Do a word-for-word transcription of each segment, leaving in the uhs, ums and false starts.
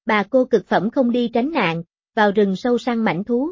Bà cô cực phẩm không đi tránh nạn, vào rừng sâu săn mãnh thú.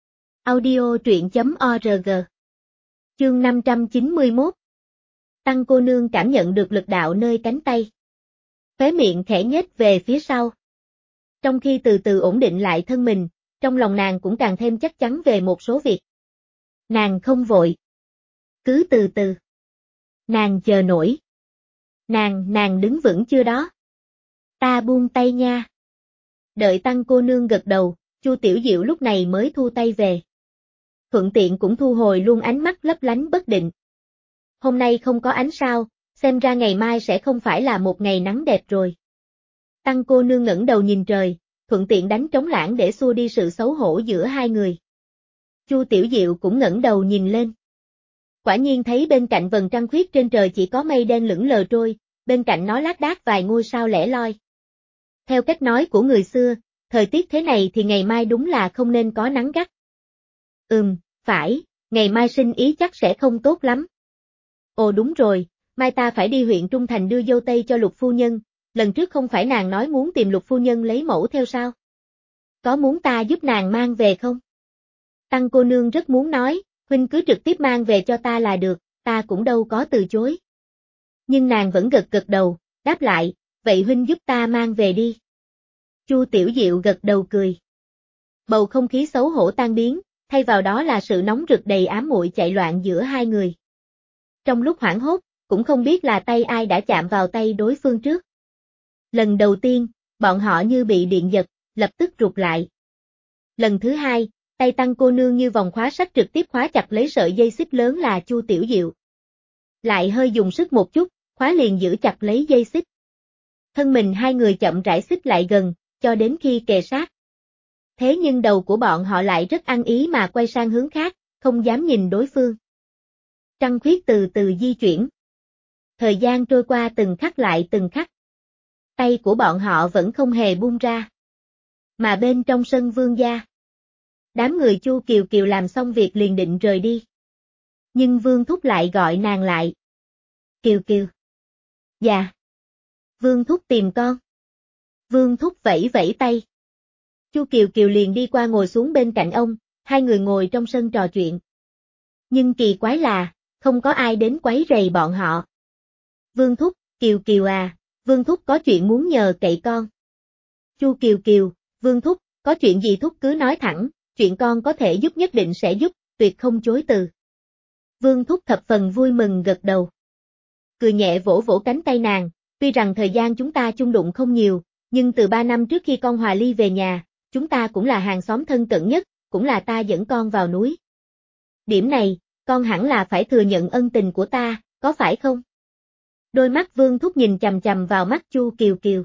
Audio truyện chấm org. Chương năm trăm chín mươi mốt. Tăng cô nương cảm nhận được lực đạo nơi cánh tay. Khóe miệng khẽ nhếch về phía sau. Trong khi từ từ ổn định lại thân mình, trong lòng nàng cũng càng thêm chắc chắn về một số việc. Nàng không vội. Cứ từ từ. Nàng chờ nổi. Nàng, nàng đứng vững chưa đó? Ta buông tay nha. Đợi Tăng cô nương gật đầu, Chu Tiểu Diệu lúc này mới thu tay về. Thuận tiện cũng thu hồi luôn ánh mắt lấp lánh bất định. Hôm nay không có ánh sao, xem ra ngày mai sẽ không phải là một ngày nắng đẹp rồi. Tăng cô nương ngẩng đầu nhìn trời, thuận tiện đánh trống lãng để xua đi sự xấu hổ giữa hai người. Chu Tiểu Diệu cũng ngẩng đầu nhìn lên. Quả nhiên thấy bên cạnh vầng trăng khuyết trên trời chỉ có mây đen lững lờ trôi, bên cạnh nó lác đác vài ngôi sao lẻ loi. Theo cách nói của người xưa, thời tiết thế này thì ngày mai đúng là không nên có nắng gắt. Ừm, phải, ngày mai sinh ý chắc sẽ không tốt lắm. Ồ đúng rồi, mai ta phải đi huyện Trung Thành đưa dâu tây cho Lục phu nhân, lần trước không phải nàng nói muốn tìm Lục phu nhân lấy mẫu theo sao? Có muốn ta giúp nàng mang về không? Tăng cô nương rất muốn nói, huynh cứ trực tiếp mang về cho ta là được, ta cũng đâu có từ chối. Nhưng nàng vẫn gật gật đầu, đáp lại, vậy huynh giúp ta mang về đi. Chu Tiểu Diệu gật đầu cười. Bầu không khí xấu hổ tan biến, thay vào đó là sự nóng rực đầy ám muội chạy loạn giữa hai người. Trong lúc hoảng hốt, cũng không biết là tay ai đã chạm vào tay đối phương trước. Lần đầu tiên, bọn họ như bị điện giật, lập tức rụt lại. Lần thứ hai, tay Tăng cô nương như vòng khóa sắt trực tiếp khóa chặt lấy sợi dây xích lớn là Chu Tiểu Diệu. Lại hơi dùng sức một chút, khóa liền giữ chặt lấy dây xích. Thân mình hai người chậm rãi xích lại gần, cho đến khi kề sát. Thế nhưng đầu của bọn họ lại rất ăn ý mà quay sang hướng khác, không dám nhìn đối phương. Trăng khuyết từ từ di chuyển. Thời gian trôi qua từng khắc lại từng khắc. Tay của bọn họ vẫn không hề buông ra. Mà bên trong sân Vương gia, đám người Chu Kiều Kiều làm xong việc liền định rời đi. Nhưng Vương Thúc lại gọi nàng lại. Kiều Kiều. Dạ. Vương Thúc tìm con. Vương Thúc vẫy vẫy tay. Chu Kiều Kiều liền đi qua ngồi xuống bên cạnh ông, hai người ngồi trong sân trò chuyện. Nhưng kỳ quái là, không có ai đến quấy rầy bọn họ. Vương Thúc, Kiều Kiều à, Vương Thúc có chuyện muốn nhờ cậy con. Chu Kiều Kiều, Vương Thúc, có chuyện gì Thúc cứ nói thẳng, chuyện con có thể giúp nhất định sẽ giúp, tuyệt không chối từ. Vương Thúc thập phần vui mừng gật đầu. Cười nhẹ vỗ vỗ cánh tay nàng, tuy rằng thời gian chúng ta chung đụng không nhiều, nhưng từ ba năm trước khi con Hòa Ly về nhà, chúng ta cũng là hàng xóm thân cận nhất, cũng là ta dẫn con vào núi. Điểm này, con hẳn là phải thừa nhận ân tình của ta, có phải không? Đôi mắt Vương Thúc nhìn chằm chằm vào mắt Chu Kiều Kiều.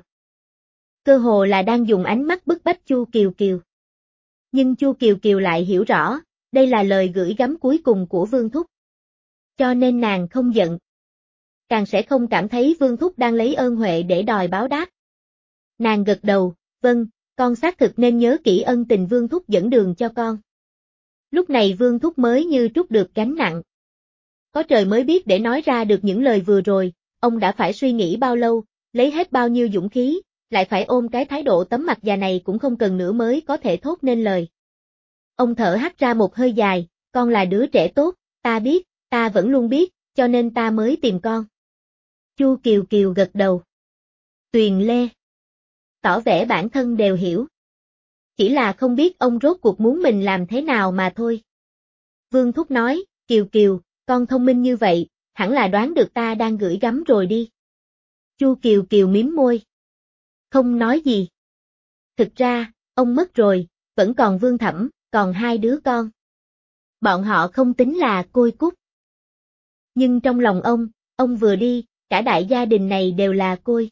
Cơ hồ là đang dùng ánh mắt bức bách Chu Kiều Kiều. Nhưng Chu Kiều Kiều lại hiểu rõ, đây là lời gửi gắm cuối cùng của Vương Thúc. Cho nên nàng không giận. Càng sẽ không cảm thấy Vương Thúc đang lấy ơn huệ để đòi báo đáp. Nàng gật đầu, vâng, con xác thực nên nhớ kỹ ân tình Vương Thúc dẫn đường cho con. Lúc này Vương Thúc mới như trút được gánh nặng. Có trời mới biết để nói ra được những lời vừa rồi, ông đã phải suy nghĩ bao lâu, lấy hết bao nhiêu dũng khí, lại phải ôm cái thái độ tấm mặt già này cũng không cần nữa mới có thể thốt nên lời. Ông thở hắt ra một hơi dài, con là đứa trẻ tốt, ta biết, ta vẫn luôn biết, cho nên ta mới tìm con. Chu Kiều Kiều gật đầu. Tuyền Lê. Tỏ vẻ bản thân đều hiểu. Chỉ là không biết ông rốt cuộc muốn mình làm thế nào mà thôi. Vương Thúc nói, Kiều Kiều, con thông minh như vậy, hẳn là đoán được ta đang gửi gắm rồi đi. Chu Kiều Kiều mím môi. Không nói gì. Thực ra, ông mất rồi, vẫn còn Vương Thẩm, còn hai đứa con. Bọn họ không tính là côi cút. Nhưng trong lòng ông, ông vừa đi, cả đại gia đình này đều là côi.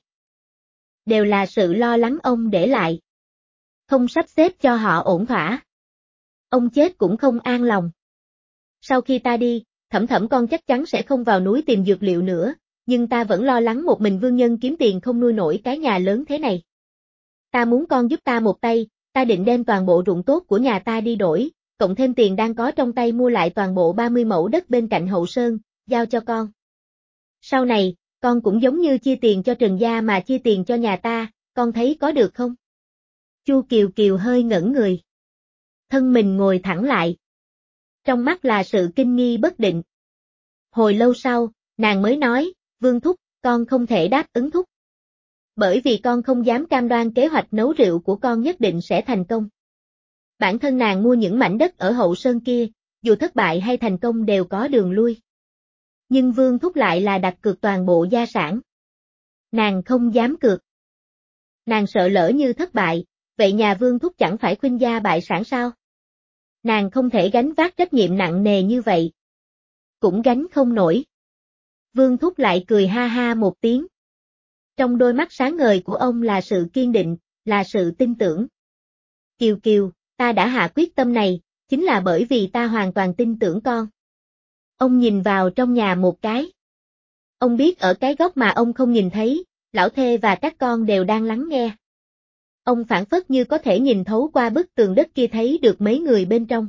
Đều là sự lo lắng ông để lại. Không sắp xếp cho họ ổn thỏa. Ông chết cũng không an lòng. Sau khi ta đi, Thẩm Thẩm con chắc chắn sẽ không vào núi tìm dược liệu nữa, nhưng ta vẫn lo lắng một mình vương nhân kiếm tiền không nuôi nổi cái nhà lớn thế này. Ta muốn con giúp ta một tay, ta định đem toàn bộ ruộng tốt của nhà ta đi đổi, cộng thêm tiền đang có trong tay mua lại toàn bộ ba mươi mẫu đất bên cạnh hậu sơn, giao cho con. Sau này, con cũng giống như chia tiền cho Trần gia mà chia tiền cho nhà ta, con thấy có được không? Chu Kiều Kiều hơi ngẩn người. Thân mình ngồi thẳng lại. Trong mắt là sự kinh nghi bất định. Hồi lâu sau, nàng mới nói, Vương thúc, con không thể đáp ứng thúc. Bởi vì con không dám cam đoan kế hoạch nấu rượu của con nhất định sẽ thành công. Bản thân nàng mua những mảnh đất ở hậu sơn kia, dù thất bại hay thành công đều có đường lui. Nhưng Vương thúc lại là đặt cược toàn bộ gia sản. Nàng không dám cược. Nàng sợ lỡ như thất bại, vậy nhà Vương thúc chẳng phải khuynh gia bại sản sao? Nàng không thể gánh vác trách nhiệm nặng nề như vậy. Cũng gánh không nổi. Vương thúc lại cười ha ha một tiếng. Trong đôi mắt sáng ngời của ông là sự kiên định, là sự tin tưởng. Kiều Kiều, ta đã hạ quyết tâm này, chính là bởi vì ta hoàn toàn tin tưởng con. Ông nhìn vào trong nhà một cái. Ông biết ở cái góc mà ông không nhìn thấy, lão thê và các con đều đang lắng nghe. Ông phảng phất như có thể nhìn thấu qua bức tường đất kia thấy được mấy người bên trong.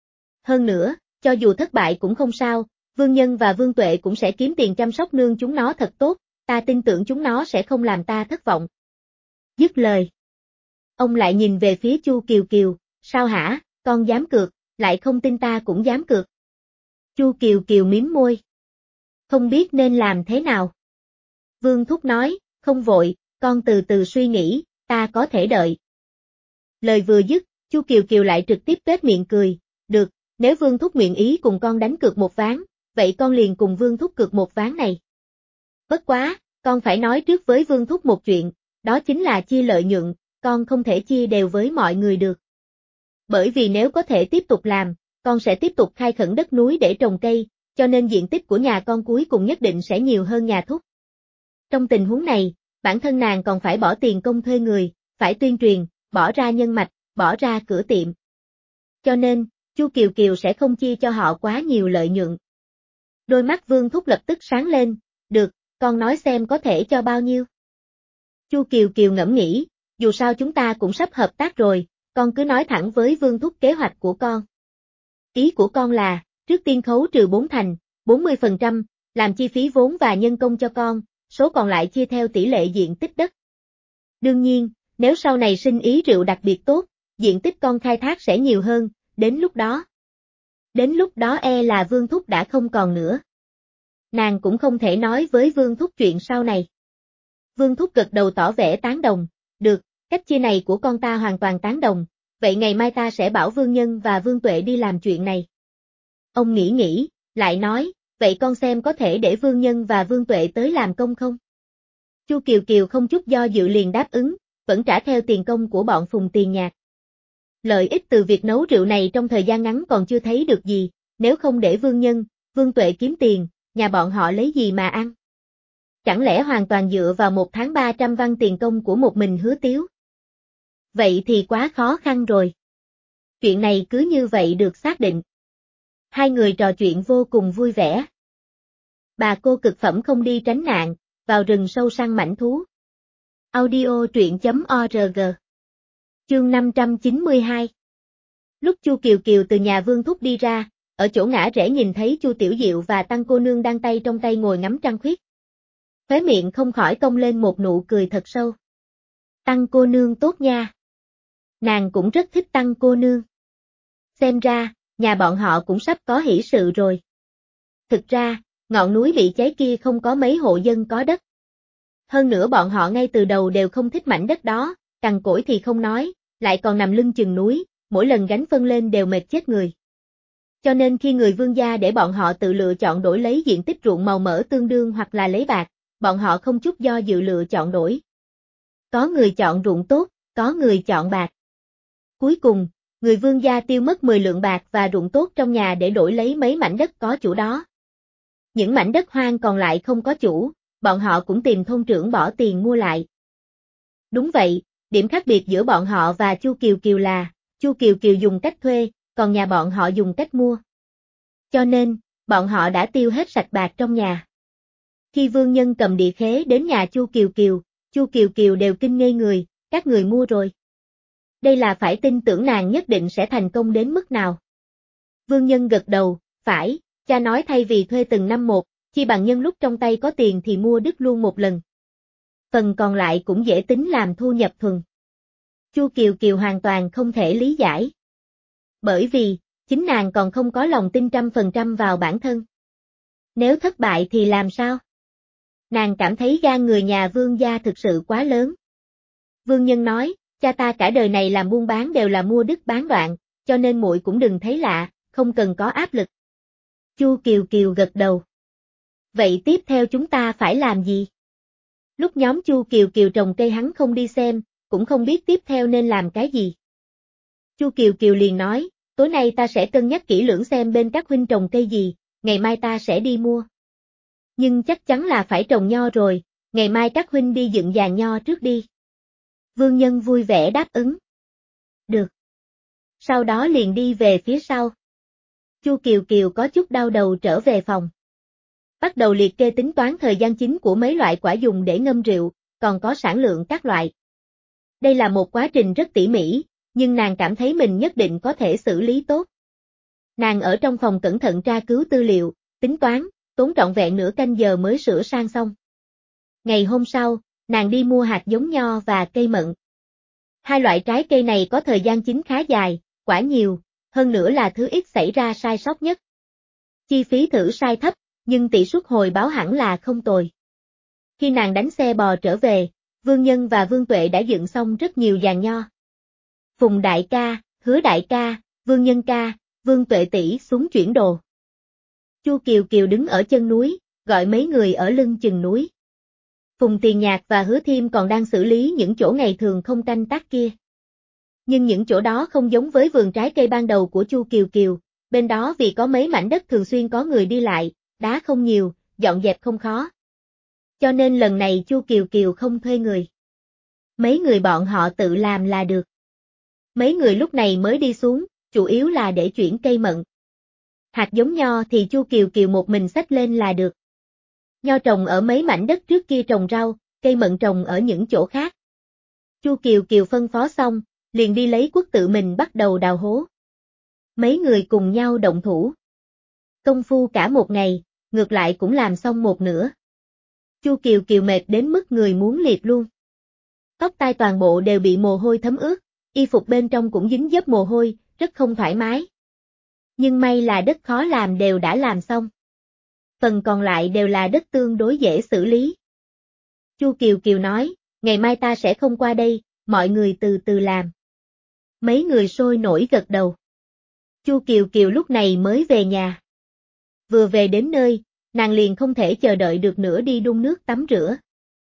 Hơn nữa, cho dù thất bại cũng không sao, Vương Nhân và Vương Tuệ cũng sẽ kiếm tiền chăm sóc nương chúng nó thật tốt, ta tin tưởng chúng nó sẽ không làm ta thất vọng. Dứt lời. Ông lại nhìn về phía Chu Kiều Kiều, sao hả, con dám cược, lại không tin ta cũng dám cược. Chu Kiều Kiều mím môi. Không biết nên làm thế nào. Vương Thúc nói, không vội, con từ từ suy nghĩ, ta có thể đợi. Lời vừa dứt, Chu Kiều Kiều lại trực tiếp tuét miệng cười, được, nếu Vương Thúc nguyện ý cùng con đánh cược một ván, vậy con liền cùng Vương Thúc cược một ván này. Bất quá, con phải nói trước với Vương Thúc một chuyện, đó chính là chia lợi nhuận, con không thể chia đều với mọi người được. Bởi vì nếu có thể tiếp tục làm, con sẽ tiếp tục khai khẩn đất núi để trồng cây, cho nên diện tích của nhà con cuối cùng nhất định sẽ nhiều hơn nhà Thúc. Trong tình huống này, bản thân nàng còn phải bỏ tiền công thuê người, phải tuyên truyền, bỏ ra nhân mạch, bỏ ra cửa tiệm. Cho nên, Chu Kiều Kiều sẽ không chia cho họ quá nhiều lợi nhuận. Đôi mắt Vương Thúc lập tức sáng lên, được, con nói xem có thể cho bao nhiêu. Chu Kiều Kiều ngẫm nghĩ, dù sao chúng ta cũng sắp hợp tác rồi, con cứ nói thẳng với Vương Thúc kế hoạch của con. Ý của con là, trước tiên khấu trừ bốn thành, bốn mươi phần trăm, làm chi phí vốn và nhân công cho con, số còn lại chia theo tỷ lệ diện tích đất. Đương nhiên, nếu sau này sinh ý rượu đặc biệt tốt, diện tích con khai thác sẽ nhiều hơn, đến lúc đó. Đến lúc đó e là Vương Thúc đã không còn nữa. Nàng cũng không thể nói với Vương Thúc chuyện sau này. Vương Thúc gật đầu tỏ vẻ tán đồng, được, cách chia này của con ta hoàn toàn tán đồng, vậy ngày mai ta sẽ bảo Vương Nhân và Vương Tuệ đi làm chuyện này. Ông nghĩ nghĩ, lại nói, vậy con xem có thể để Vương Nhân và Vương Tuệ tới làm công không? Chu Kiều Kiều không chút do dự liền đáp ứng, vẫn trả theo tiền công của bọn Phùng Tiền Nhạc. Lợi ích từ việc nấu rượu này trong thời gian ngắn còn chưa thấy được gì, nếu không để Vương Nhân, Vương Tuệ kiếm tiền, nhà bọn họ lấy gì mà ăn? Chẳng lẽ hoàn toàn dựa vào một tháng ba trăm văn tiền công của một mình Hứa Tiếu? Vậy thì quá khó khăn rồi. Chuyện này cứ như vậy được xác định. Hai người trò chuyện vô cùng vui vẻ. Bà cô cực phẩm không đi tránh nạn, vào rừng sâu săn mãnh thú. Audio truyện chấm org. Chương năm trăm chín mươi hai. Lúc Chu Kiều Kiều từ nhà Vương Thúc đi ra, ở chỗ ngã rẽ nhìn thấy Chu Tiểu Diệu và Tăng cô nương đang tay trong tay ngồi ngắm trăng khuyết. Khóe miệng không khỏi cong lên một nụ cười thật sâu. Tăng cô nương tốt nha. Nàng cũng rất thích Tăng cô nương. Xem ra, nhà bọn họ cũng sắp có hỷ sự rồi. Thực ra, ngọn núi bị cháy kia không có mấy hộ dân có đất. Hơn nữa bọn họ ngay từ đầu đều không thích mảnh đất đó, cằn cỗi thì không nói, lại còn nằm lưng chừng núi, mỗi lần gánh phân lên đều mệt chết người. Cho nên khi người Vương gia để bọn họ tự lựa chọn đổi lấy diện tích ruộng màu mỡ tương đương hoặc là lấy bạc, bọn họ không chút do dự lựa chọn đổi. Có người chọn ruộng tốt, có người chọn bạc. Cuối cùng, người Vương gia tiêu mất mười lượng bạc và ruộng tốt trong nhà để đổi lấy mấy mảnh đất có chủ đó. Những mảnh đất hoang còn lại không có chủ, bọn họ cũng tìm thôn trưởng bỏ tiền mua lại. Đúng vậy, điểm khác biệt giữa bọn họ và Chu Kiều Kiều là, Chu Kiều Kiều dùng cách thuê, còn nhà bọn họ dùng cách mua. Cho nên, bọn họ đã tiêu hết sạch bạc trong nhà. Khi Vương Nhân cầm địa khế đến nhà Chu Kiều Kiều, Chu Kiều Kiều đều kinh ngây người, các người mua rồi. Đây là phải tin tưởng nàng nhất định sẽ thành công đến mức nào. Vương Nhân gật đầu, phải, cha nói thay vì thuê từng năm một, chi bằng nhân lúc trong tay có tiền thì mua đứt luôn một lần. Phần còn lại cũng dễ tính làm thu nhập thuần. Chu Kiều Kiều hoàn toàn không thể lý giải. Bởi vì, chính nàng còn không có lòng tin trăm phần trăm vào bản thân. Nếu thất bại thì làm sao? Nàng cảm thấy gan người nhà Vương gia thực sự quá lớn. Vương Nhân nói, cha ta cả đời này làm buôn bán đều là mua đứt bán đoạn, cho nên muội cũng đừng thấy lạ, không cần có áp lực. Chu Kiều Kiều gật đầu. Vậy tiếp theo chúng ta phải làm gì? Lúc nhóm Chu Kiều Kiều trồng cây hắn không đi xem, cũng không biết tiếp theo nên làm cái gì. Chu Kiều Kiều liền nói, tối nay ta sẽ cân nhắc kỹ lưỡng xem bên các huynh trồng cây gì, ngày mai ta sẽ đi mua. Nhưng chắc chắn là phải trồng nho rồi, ngày mai các huynh đi dựng giàn nho trước đi. Vương Nhân vui vẻ đáp ứng. Được. Sau đó liền đi về phía sau. Chu Kiều Kiều có chút đau đầu trở về phòng. Bắt đầu liệt kê tính toán thời gian chính của mấy loại quả dùng để ngâm rượu, còn có sản lượng các loại. Đây là một quá trình rất tỉ mỉ, nhưng nàng cảm thấy mình nhất định có thể xử lý tốt. Nàng ở trong phòng cẩn thận tra cứu tư liệu, tính toán, tốn trọn vẹn nửa canh giờ mới sửa sang xong. Ngày hôm sau, nàng đi mua hạt giống nho và cây mận. Hai loại trái cây này có thời gian chín khá dài, quả nhiều, hơn nữa là thứ ít xảy ra sai sót nhất. Chi phí thử sai thấp, nhưng tỷ suất hồi báo hẳn là không tồi. Khi nàng đánh xe bò trở về, Vương Nhân và Vương Tuệ đã dựng xong rất nhiều giàn nho. Phùng đại ca, Hứa đại ca, Vương Nhân ca, Vương Tuệ tỷ xuống chuyển đồ. Chu Kiều Kiều đứng ở chân núi, gọi mấy người ở lưng chừng núi. Phùng Tiền Nhạc và Hứa Thiêm còn đang xử lý những chỗ ngày thường không canh tác kia. Nhưng những chỗ đó không giống với vườn trái cây ban đầu của Chu Kiều Kiều, bên đó vì có mấy mảnh đất thường xuyên có người đi lại, đá không nhiều, dọn dẹp không khó. Cho nên lần này Chu Kiều Kiều không thuê người. Mấy người bọn họ tự làm là được. Mấy người lúc này mới đi xuống, chủ yếu là để chuyển cây mận. Hạt giống nho thì Chu Kiều Kiều một mình xách lên là được. Nho trồng ở mấy mảnh đất trước kia trồng rau, cây mận trồng ở những chỗ khác. Chu Kiều Kiều phân phó xong, liền đi lấy cuốc tự mình bắt đầu đào hố. Mấy người cùng nhau động thủ. Công phu cả một ngày, ngược lại cũng làm xong một nửa. Chu Kiều Kiều mệt đến mức người muốn liệt luôn. Tóc tai toàn bộ đều bị mồ hôi thấm ướt, y phục bên trong cũng dính dấp mồ hôi, rất không thoải mái. Nhưng may là đất khó làm đều đã làm xong. Phần còn lại đều là đất tương đối dễ xử lý. Chu Kiều Kiều nói, ngày mai ta sẽ không qua đây, mọi người từ từ làm. Mấy người sôi nổi gật đầu. Chu Kiều Kiều lúc này mới về nhà. Vừa về đến nơi, nàng liền không thể chờ đợi được nữa đi đun nước tắm rửa.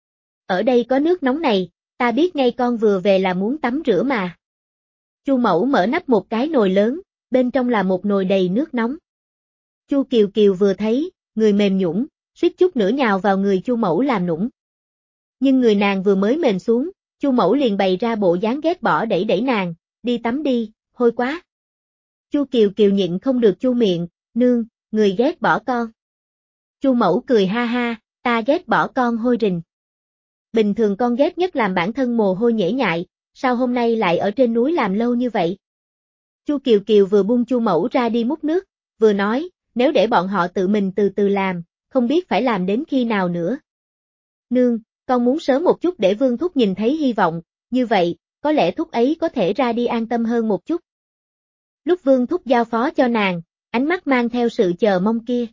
Ở đây có nước nóng này, ta biết ngay con vừa về là muốn tắm rửa mà. Chu Mẫu mở nắp một cái nồi lớn, bên trong là một nồi đầy nước nóng. Chu Kiều Kiều vừa thấy, người mềm nhũn, suýt chút nữa nhào vào người Chu Mẫu làm nũng. Nhưng người nàng vừa mới mềm xuống, Chu Mẫu liền bày ra bộ dáng ghét bỏ đẩy đẩy nàng, đi tắm đi, hôi quá. Chu Kiều Kiều nhịn không được chu miệng, nương, người ghét bỏ con. Chu Mẫu cười ha ha, ta ghét bỏ con hôi rình. Bình thường con ghét nhất làm bản thân mồ hôi nhễ nhại, sao hôm nay lại ở trên núi làm lâu như vậy? Chu Kiều Kiều vừa buông Chu Mẫu ra đi múc nước, vừa nói, nếu để bọn họ tự mình từ từ làm, không biết phải làm đến khi nào nữa. Nương, con muốn sớm một chút để Vương Thúc nhìn thấy hy vọng, như vậy, có lẽ Thúc ấy có thể ra đi an tâm hơn một chút. Lúc Vương Thúc giao phó cho nàng, ánh mắt mang theo sự chờ mong kia.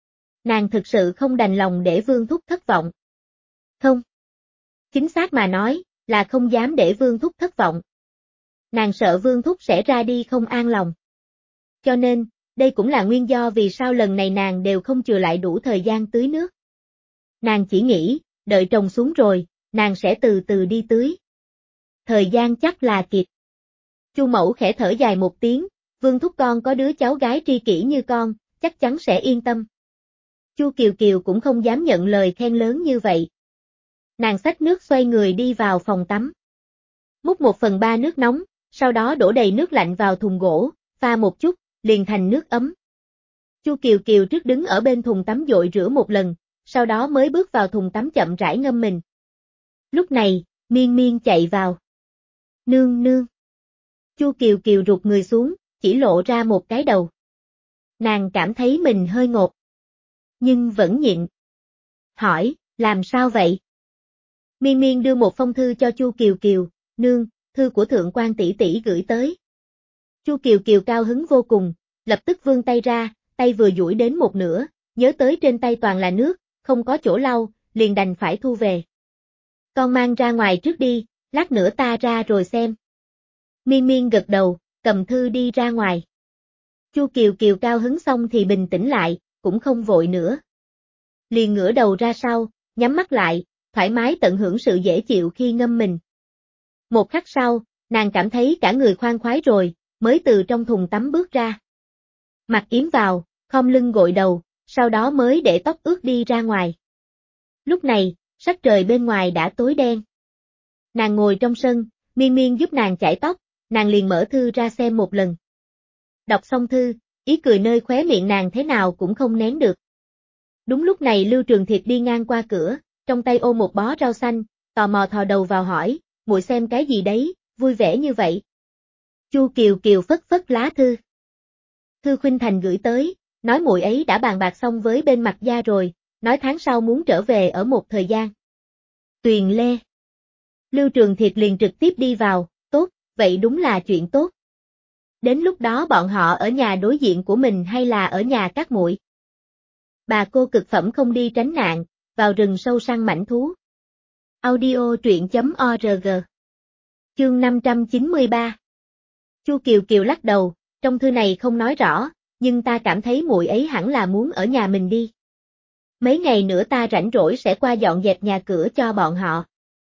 Nàng thực sự không đành lòng để Vương Thúc thất vọng. Không. Chính xác mà nói, là không dám để Vương Thúc thất vọng. Nàng sợ Vương Thúc sẽ ra đi không an lòng. Cho nên, đây cũng là nguyên do vì sao lần này nàng đều không chừa lại đủ thời gian tưới nước. Nàng chỉ nghĩ, đợi trồng xuống rồi, nàng sẽ từ từ đi tưới. Thời gian chắc là kịp. Chu Mẫu khẽ thở dài một tiếng, Vương Thúc con có đứa cháu gái tri kỷ như con, chắc chắn sẽ yên tâm. Chu Kiều Kiều cũng không dám nhận lời khen lớn như vậy. Nàng xách nước xoay người đi vào phòng tắm. Múc một phần ba nước nóng, sau đó đổ đầy nước lạnh vào thùng gỗ, pha một chút, liền thành nước ấm. Chu Kiều Kiều trước đứng ở bên thùng tắm dội rửa một lần, sau đó mới bước vào thùng tắm chậm rãi ngâm mình. Lúc này, Miên Miên chạy vào. Nương nương. Chu Kiều Kiều rụt người xuống, chỉ lộ ra một cái đầu. Nàng cảm thấy mình hơi ngột. Nhưng vẫn nhịn. Hỏi, làm sao vậy? Miên Miên đưa một phong thư cho Chu Kiều Kiều, nương, thư của thượng quan tỷ tỷ gửi tới. Chu Kiều Kiều cao hứng vô cùng, lập tức vươn tay ra, tay vừa duỗi đến một nửa, nhớ tới trên tay toàn là nước, không có chỗ lau, liền đành phải thu về. Con mang ra ngoài trước đi, lát nữa ta ra rồi xem. Miên Miên gật đầu, cầm thư đi ra ngoài. Chu Kiều Kiều cao hứng xong thì bình tĩnh lại, cũng không vội nữa. Liền ngửa đầu ra sau, nhắm mắt lại, thoải mái tận hưởng sự dễ chịu khi ngâm mình. Một khắc sau, nàng cảm thấy cả người khoan khoái rồi, mới từ trong thùng tắm bước ra. Mặc yếm vào, khom lưng gội đầu, sau đó mới để tóc ướt đi ra ngoài. Lúc này, sắc trời bên ngoài đã tối đen. Nàng ngồi trong sân, Miên Miên giúp nàng chải tóc, nàng liền mở thư ra xem một lần. Đọc xong thư, ý cười nơi khóe miệng nàng thế nào cũng không nén được. Đúng lúc này Lưu Trường Thiệt đi ngang qua cửa, trong tay ôm một bó rau xanh, tò mò thò đầu vào hỏi, muội xem cái gì đấy, vui vẻ như vậy. Chu Kiều Kiều phất phất lá thư. Thư Khuynh Thành gửi tới, nói muội ấy đã bàn bạc xong với bên Mạc gia rồi, nói tháng sau muốn trở về ở một thời gian. Tuyền Lê. Lưu Trường Thiệt liền trực tiếp đi vào, tốt, vậy đúng là chuyện tốt. Đến lúc đó bọn họ ở nhà đối diện của mình hay là ở nhà các muội? Bà cô cực phẩm không đi tránh nạn, vào rừng sâu săn mãnh thú. Audio truyện.org. Chương năm trăm chín mươi ba. Chu Kiều Kiều lắc đầu, trong thư này không nói rõ, nhưng ta cảm thấy muội ấy hẳn là muốn ở nhà mình đi. Mấy ngày nữa ta rảnh rỗi sẽ qua dọn dẹp nhà cửa cho bọn họ.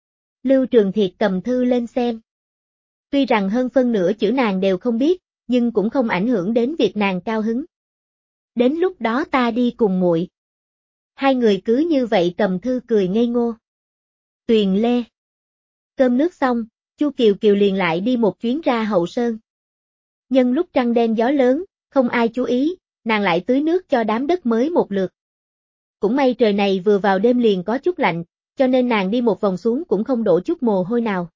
Lưu Trường Thiệt cầm thư lên xem. Tuy rằng hơn phân nửa chữ nàng đều không biết, nhưng cũng không ảnh hưởng đến việc nàng cao hứng. Đến lúc đó ta đi cùng muội. Hai người cứ như vậy cầm thư cười ngây ngô. Tuyền Lê. Cơm nước xong, Chu Kiều Kiều liền lại đi một chuyến ra Hậu Sơn. Nhân lúc trăng đen gió lớn, không ai chú ý, nàng lại tưới nước cho đám đất mới một lượt. Cũng may trời này vừa vào đêm liền có chút lạnh, cho nên nàng đi một vòng xuống cũng không đổ chút mồ hôi nào.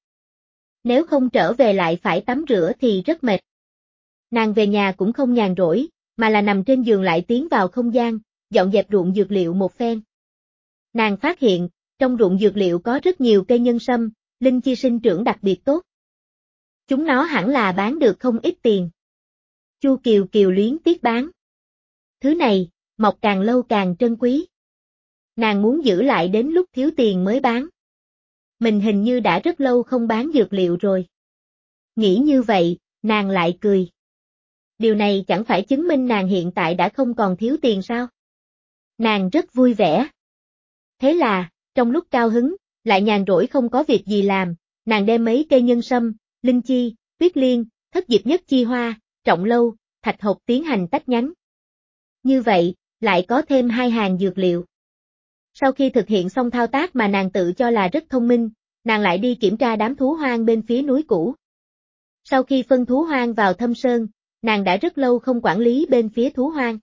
Nếu không trở về lại phải tắm rửa thì rất mệt. Nàng về nhà cũng không nhàn rỗi, mà là nằm trên giường lại tiến vào không gian, dọn dẹp ruộng dược liệu một phen. Nàng phát hiện, trong ruộng dược liệu có rất nhiều cây nhân sâm, linh chi sinh trưởng đặc biệt tốt. Chúng nó hẳn là bán được không ít tiền. Chu Kiều Kiều luyến tiếc bán. Thứ này, mọc càng lâu càng trân quý. Nàng muốn giữ lại đến lúc thiếu tiền mới bán. Mình hình như đã rất lâu không bán dược liệu rồi. Nghĩ như vậy, nàng lại cười. Điều này chẳng phải chứng minh nàng hiện tại đã không còn thiếu tiền sao? Nàng rất vui vẻ. Thế là, trong lúc cao hứng, lại nhàn rỗi không có việc gì làm, nàng đem mấy cây nhân sâm, linh chi, tuyết liên, thất diệp nhất chi hoa, trọng lâu, thạch hộc tiến hành tách nhánh. Như vậy, lại có thêm hai hàng dược liệu. Sau khi thực hiện xong thao tác mà nàng tự cho là rất thông minh, nàng lại đi kiểm tra đám thú hoang bên phía núi cũ. Sau khi phân thú hoang vào Thâm Sơn, nàng đã rất lâu không quản lý bên phía thú hoang.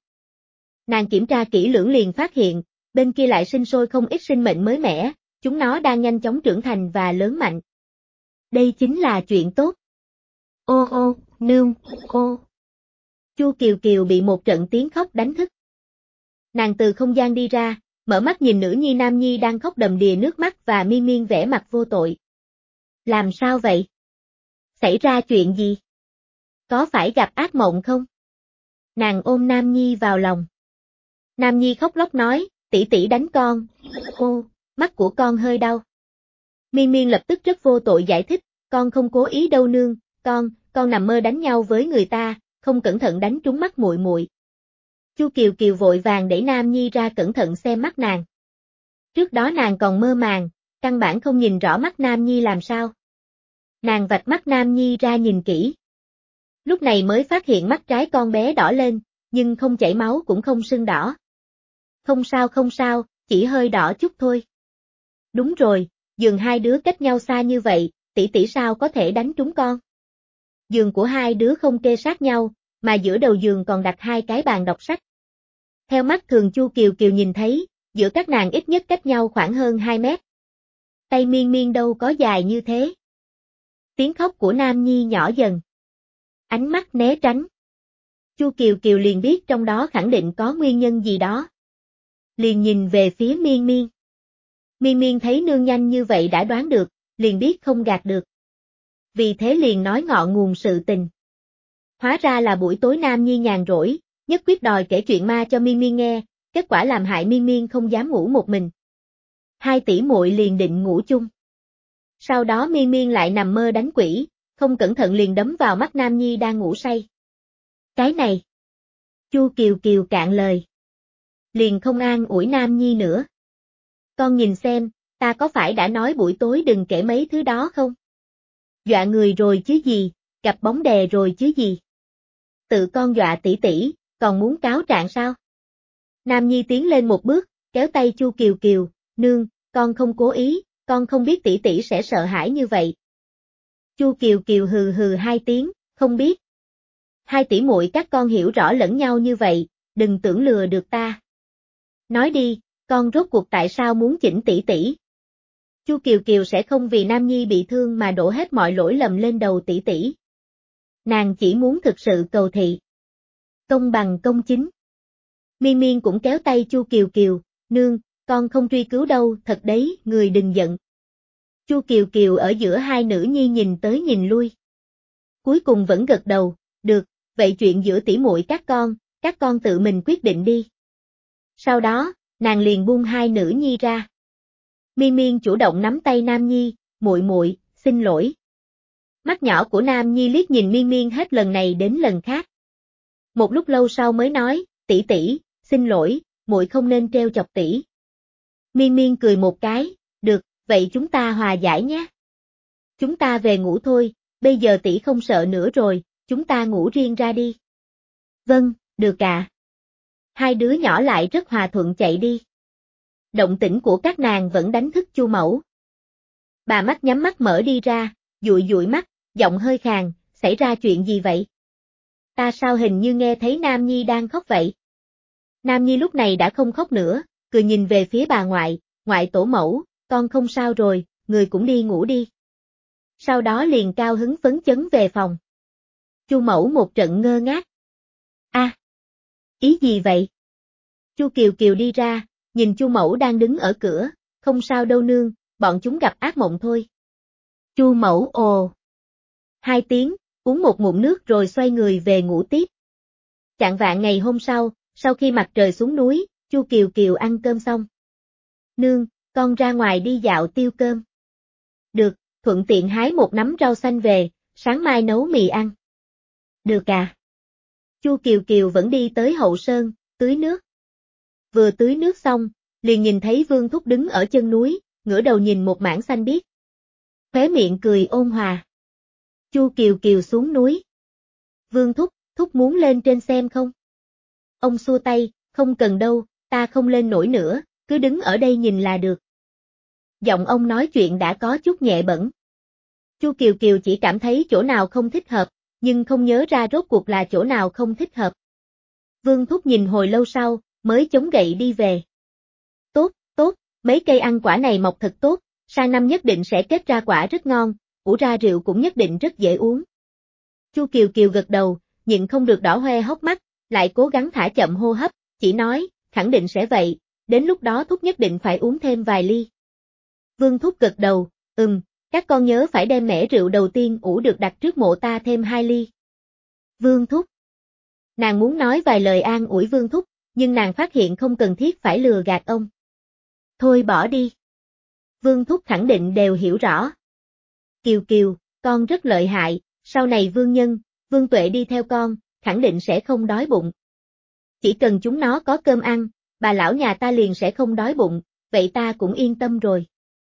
Nàng kiểm tra kỹ lưỡng liền phát hiện, bên kia lại sinh sôi không ít sinh mệnh mới mẻ, chúng nó đang nhanh chóng trưởng thành và lớn mạnh. Đây chính là chuyện tốt. Ô ô, nương, ô. Chu Kiều Kiều bị một trận tiếng khóc đánh thức. Nàng từ không gian đi ra, mở mắt nhìn nữ nhi nam nhi đang khóc đầm đìa nước mắt và Miên Miên vẻ mặt vô tội. Làm sao vậy? Xảy ra chuyện gì? Có phải gặp ác mộng không? Nàng ôm Nam Nhi vào lòng. Nam Nhi khóc lóc nói, tỷ tỷ đánh con. Ô, mắt của con hơi đau. Miên Miên lập tức rất vô tội giải thích, con không cố ý đâu nương, con, con nằm mơ đánh nhau với người ta, không cẩn thận đánh trúng mắt muội muội. Chu Kiều Kiều vội vàng đẩy Nam Nhi ra cẩn thận xem mắt nàng. Trước đó nàng còn mơ màng, căn bản không nhìn rõ mắt Nam Nhi làm sao. Nàng vạch mắt Nam Nhi ra nhìn kỹ. Lúc này mới phát hiện mắt trái con bé đỏ lên, nhưng không chảy máu cũng không sưng đỏ. Không sao không sao, chỉ hơi đỏ chút thôi. Đúng rồi, giường hai đứa cách nhau xa như vậy, tỷ tỷ sao có thể đánh trúng con? Giường của hai đứa không kê sát nhau, mà giữa đầu giường còn đặt hai cái bàn đọc sách. Theo mắt thường Chu Kiều Kiều nhìn thấy, giữa các nàng ít nhất cách nhau khoảng hơn hai mét. Tay Miên Miên đâu có dài như thế. Tiếng khóc của Nam Nhi nhỏ dần. Ánh mắt né tránh. Chu Kiều Kiều liền biết trong đó khẳng định có nguyên nhân gì đó. Liền nhìn về phía Miên Miên. Miên Miên thấy nương nhanh như vậy đã đoán được, liền biết không gạt được. vì thế liền nói ngọn nguồn sự tình. Hóa ra là buổi tối Nam Nhi nhàn rỗi, nhất quyết đòi kể chuyện ma cho Miên Miên nghe, kết quả làm hại Miên Miên không dám ngủ một mình. Hai tỷ muội liền định ngủ chung. Sau đó Miên Miên lại nằm mơ đánh quỷ, không cẩn thận liền đấm vào mắt Nam Nhi đang ngủ say. Cái này. Chu Kiều Kiều cạn lời. Liền không an ủi Nam Nhi nữa. Con nhìn xem, ta có phải đã nói buổi tối đừng kể mấy thứ đó không? Dọa người rồi chứ gì, gặp bóng đè rồi chứ gì. Tự con dọa tỷ tỷ, còn muốn cáo trạng sao? Nam Nhi tiến lên một bước, kéo tay Chu Kiều Kiều, nương, con không cố ý, con không biết tỷ tỷ sẽ sợ hãi như vậy. Chu Kiều Kiều hừ hừ hai tiếng, không biết. Hai tỷ muội các con hiểu rõ lẫn nhau như vậy, đừng tưởng lừa được ta. Nói đi, con rốt cuộc tại sao muốn chỉnh tỷ tỷ? Chu Kiều Kiều sẽ không vì Nam Nhi bị thương mà đổ hết mọi lỗi lầm lên đầu tỷ tỷ. Nàng chỉ muốn thực sự cầu thị. Công bằng công chính. Miên Miên cũng kéo tay Chu Kiều Kiều, nương, con không truy cứu đâu, thật đấy, người đừng giận. Chu Kiều Kiều ở giữa hai nữ nhi nhìn tới nhìn lui. Cuối cùng vẫn gật đầu, được, vậy chuyện giữa tỷ muội các con, các con tự mình quyết định đi. Sau đó, nàng liền buông hai nữ nhi ra. Miên Miên chủ động nắm tay Nam Nhi, muội muội, xin lỗi. Mắt nhỏ của Nam Nhi liếc nhìn Miên Miên hết lần này đến lần khác. Một lúc lâu sau mới nói, tỷ tỷ, xin lỗi, muội không nên trêu chọc tỷ. Miên Miên cười một cái, được, vậy chúng ta hòa giải nhé. Chúng ta về ngủ thôi, bây giờ tỷ không sợ nữa rồi, chúng ta ngủ riêng ra đi. Vâng, được ạ. Hai đứa nhỏ lại rất hòa thuận chạy đi. Động tĩnh của các nàng vẫn đánh thức Chu Mẫu. Bà mắt nhắm mắt mở đi ra, dụi dụi mắt, giọng hơi khàn, xảy ra chuyện gì vậy? Ta sao hình như nghe thấy Nam Nhi đang khóc vậy? Nam Nhi lúc này đã không khóc nữa, cười nhìn về phía bà ngoại, ngoại tổ mẫu, con không sao rồi, người cũng đi ngủ đi. Sau đó liền cao hứng phấn chấn về phòng. Chu Mẫu một trận ngơ ngác. A, à, ý gì vậy? Chu Kiều Kiều đi ra, nhìn Chu Mẫu đang đứng ở cửa, không sao đâu nương, bọn chúng gặp ác mộng thôi. Chu Mẫu ồ. Hai tiếng, uống một ngụm nước rồi xoay người về ngủ tiếp. Chạng vạng ngày hôm sau, sau khi mặt trời xuống núi, Chu Kiều Kiều ăn cơm xong. Nương, con ra ngoài đi dạo tiêu cơm. Được, thuận tiện hái một nắm rau xanh về, sáng mai nấu mì ăn. Được à. Chu Kiều Kiều vẫn đi tới hậu sơn, tưới nước. Vừa tưới nước xong, liền nhìn thấy Vương Thúc đứng ở chân núi, ngửa đầu nhìn một mảng xanh biếc. Khóe miệng cười ôn hòa. Chu Kiều Kiều xuống núi. Vương Thúc, Thúc muốn lên trên xem không? Ông xua tay, không cần đâu, ta không lên nổi nữa, cứ đứng ở đây nhìn là được. Giọng ông nói chuyện đã có chút nhẹ bẩn. Chu Kiều Kiều chỉ cảm thấy chỗ nào không thích hợp, nhưng không nhớ ra rốt cuộc là chỗ nào không thích hợp. Vương Thúc nhìn hồi lâu sau, mới chống gậy đi về. Tốt, tốt, mấy cây ăn quả này mọc thật tốt, sang năm nhất định sẽ kết ra quả rất ngon, ủ ra rượu cũng nhất định rất dễ uống. Chu Kiều Kiều gật đầu, nhịn không được đỏ hoe hốc mắt, lại cố gắng thả chậm hô hấp, chỉ nói, khẳng định sẽ vậy, đến lúc đó Thúc nhất định phải uống thêm vài ly. Vương Thúc gật đầu, ừm, các con nhớ phải đem mẻ rượu đầu tiên ủ được đặt trước mộ ta thêm hai ly. Vương Thúc. Nàng muốn nói vài lời an ủi Vương Thúc, nhưng nàng phát hiện không cần thiết phải lừa gạt ông. Thôi bỏ đi. Vương Thúc khẳng định đều hiểu rõ. Kiều Kiều, con rất lợi hại, sau này Vương Nhân, Vương Tuệ đi theo con, khẳng định sẽ không đói bụng. Chỉ cần chúng nó có cơm ăn, bà lão nhà ta liền sẽ không đói bụng, vậy ta cũng yên tâm rồi.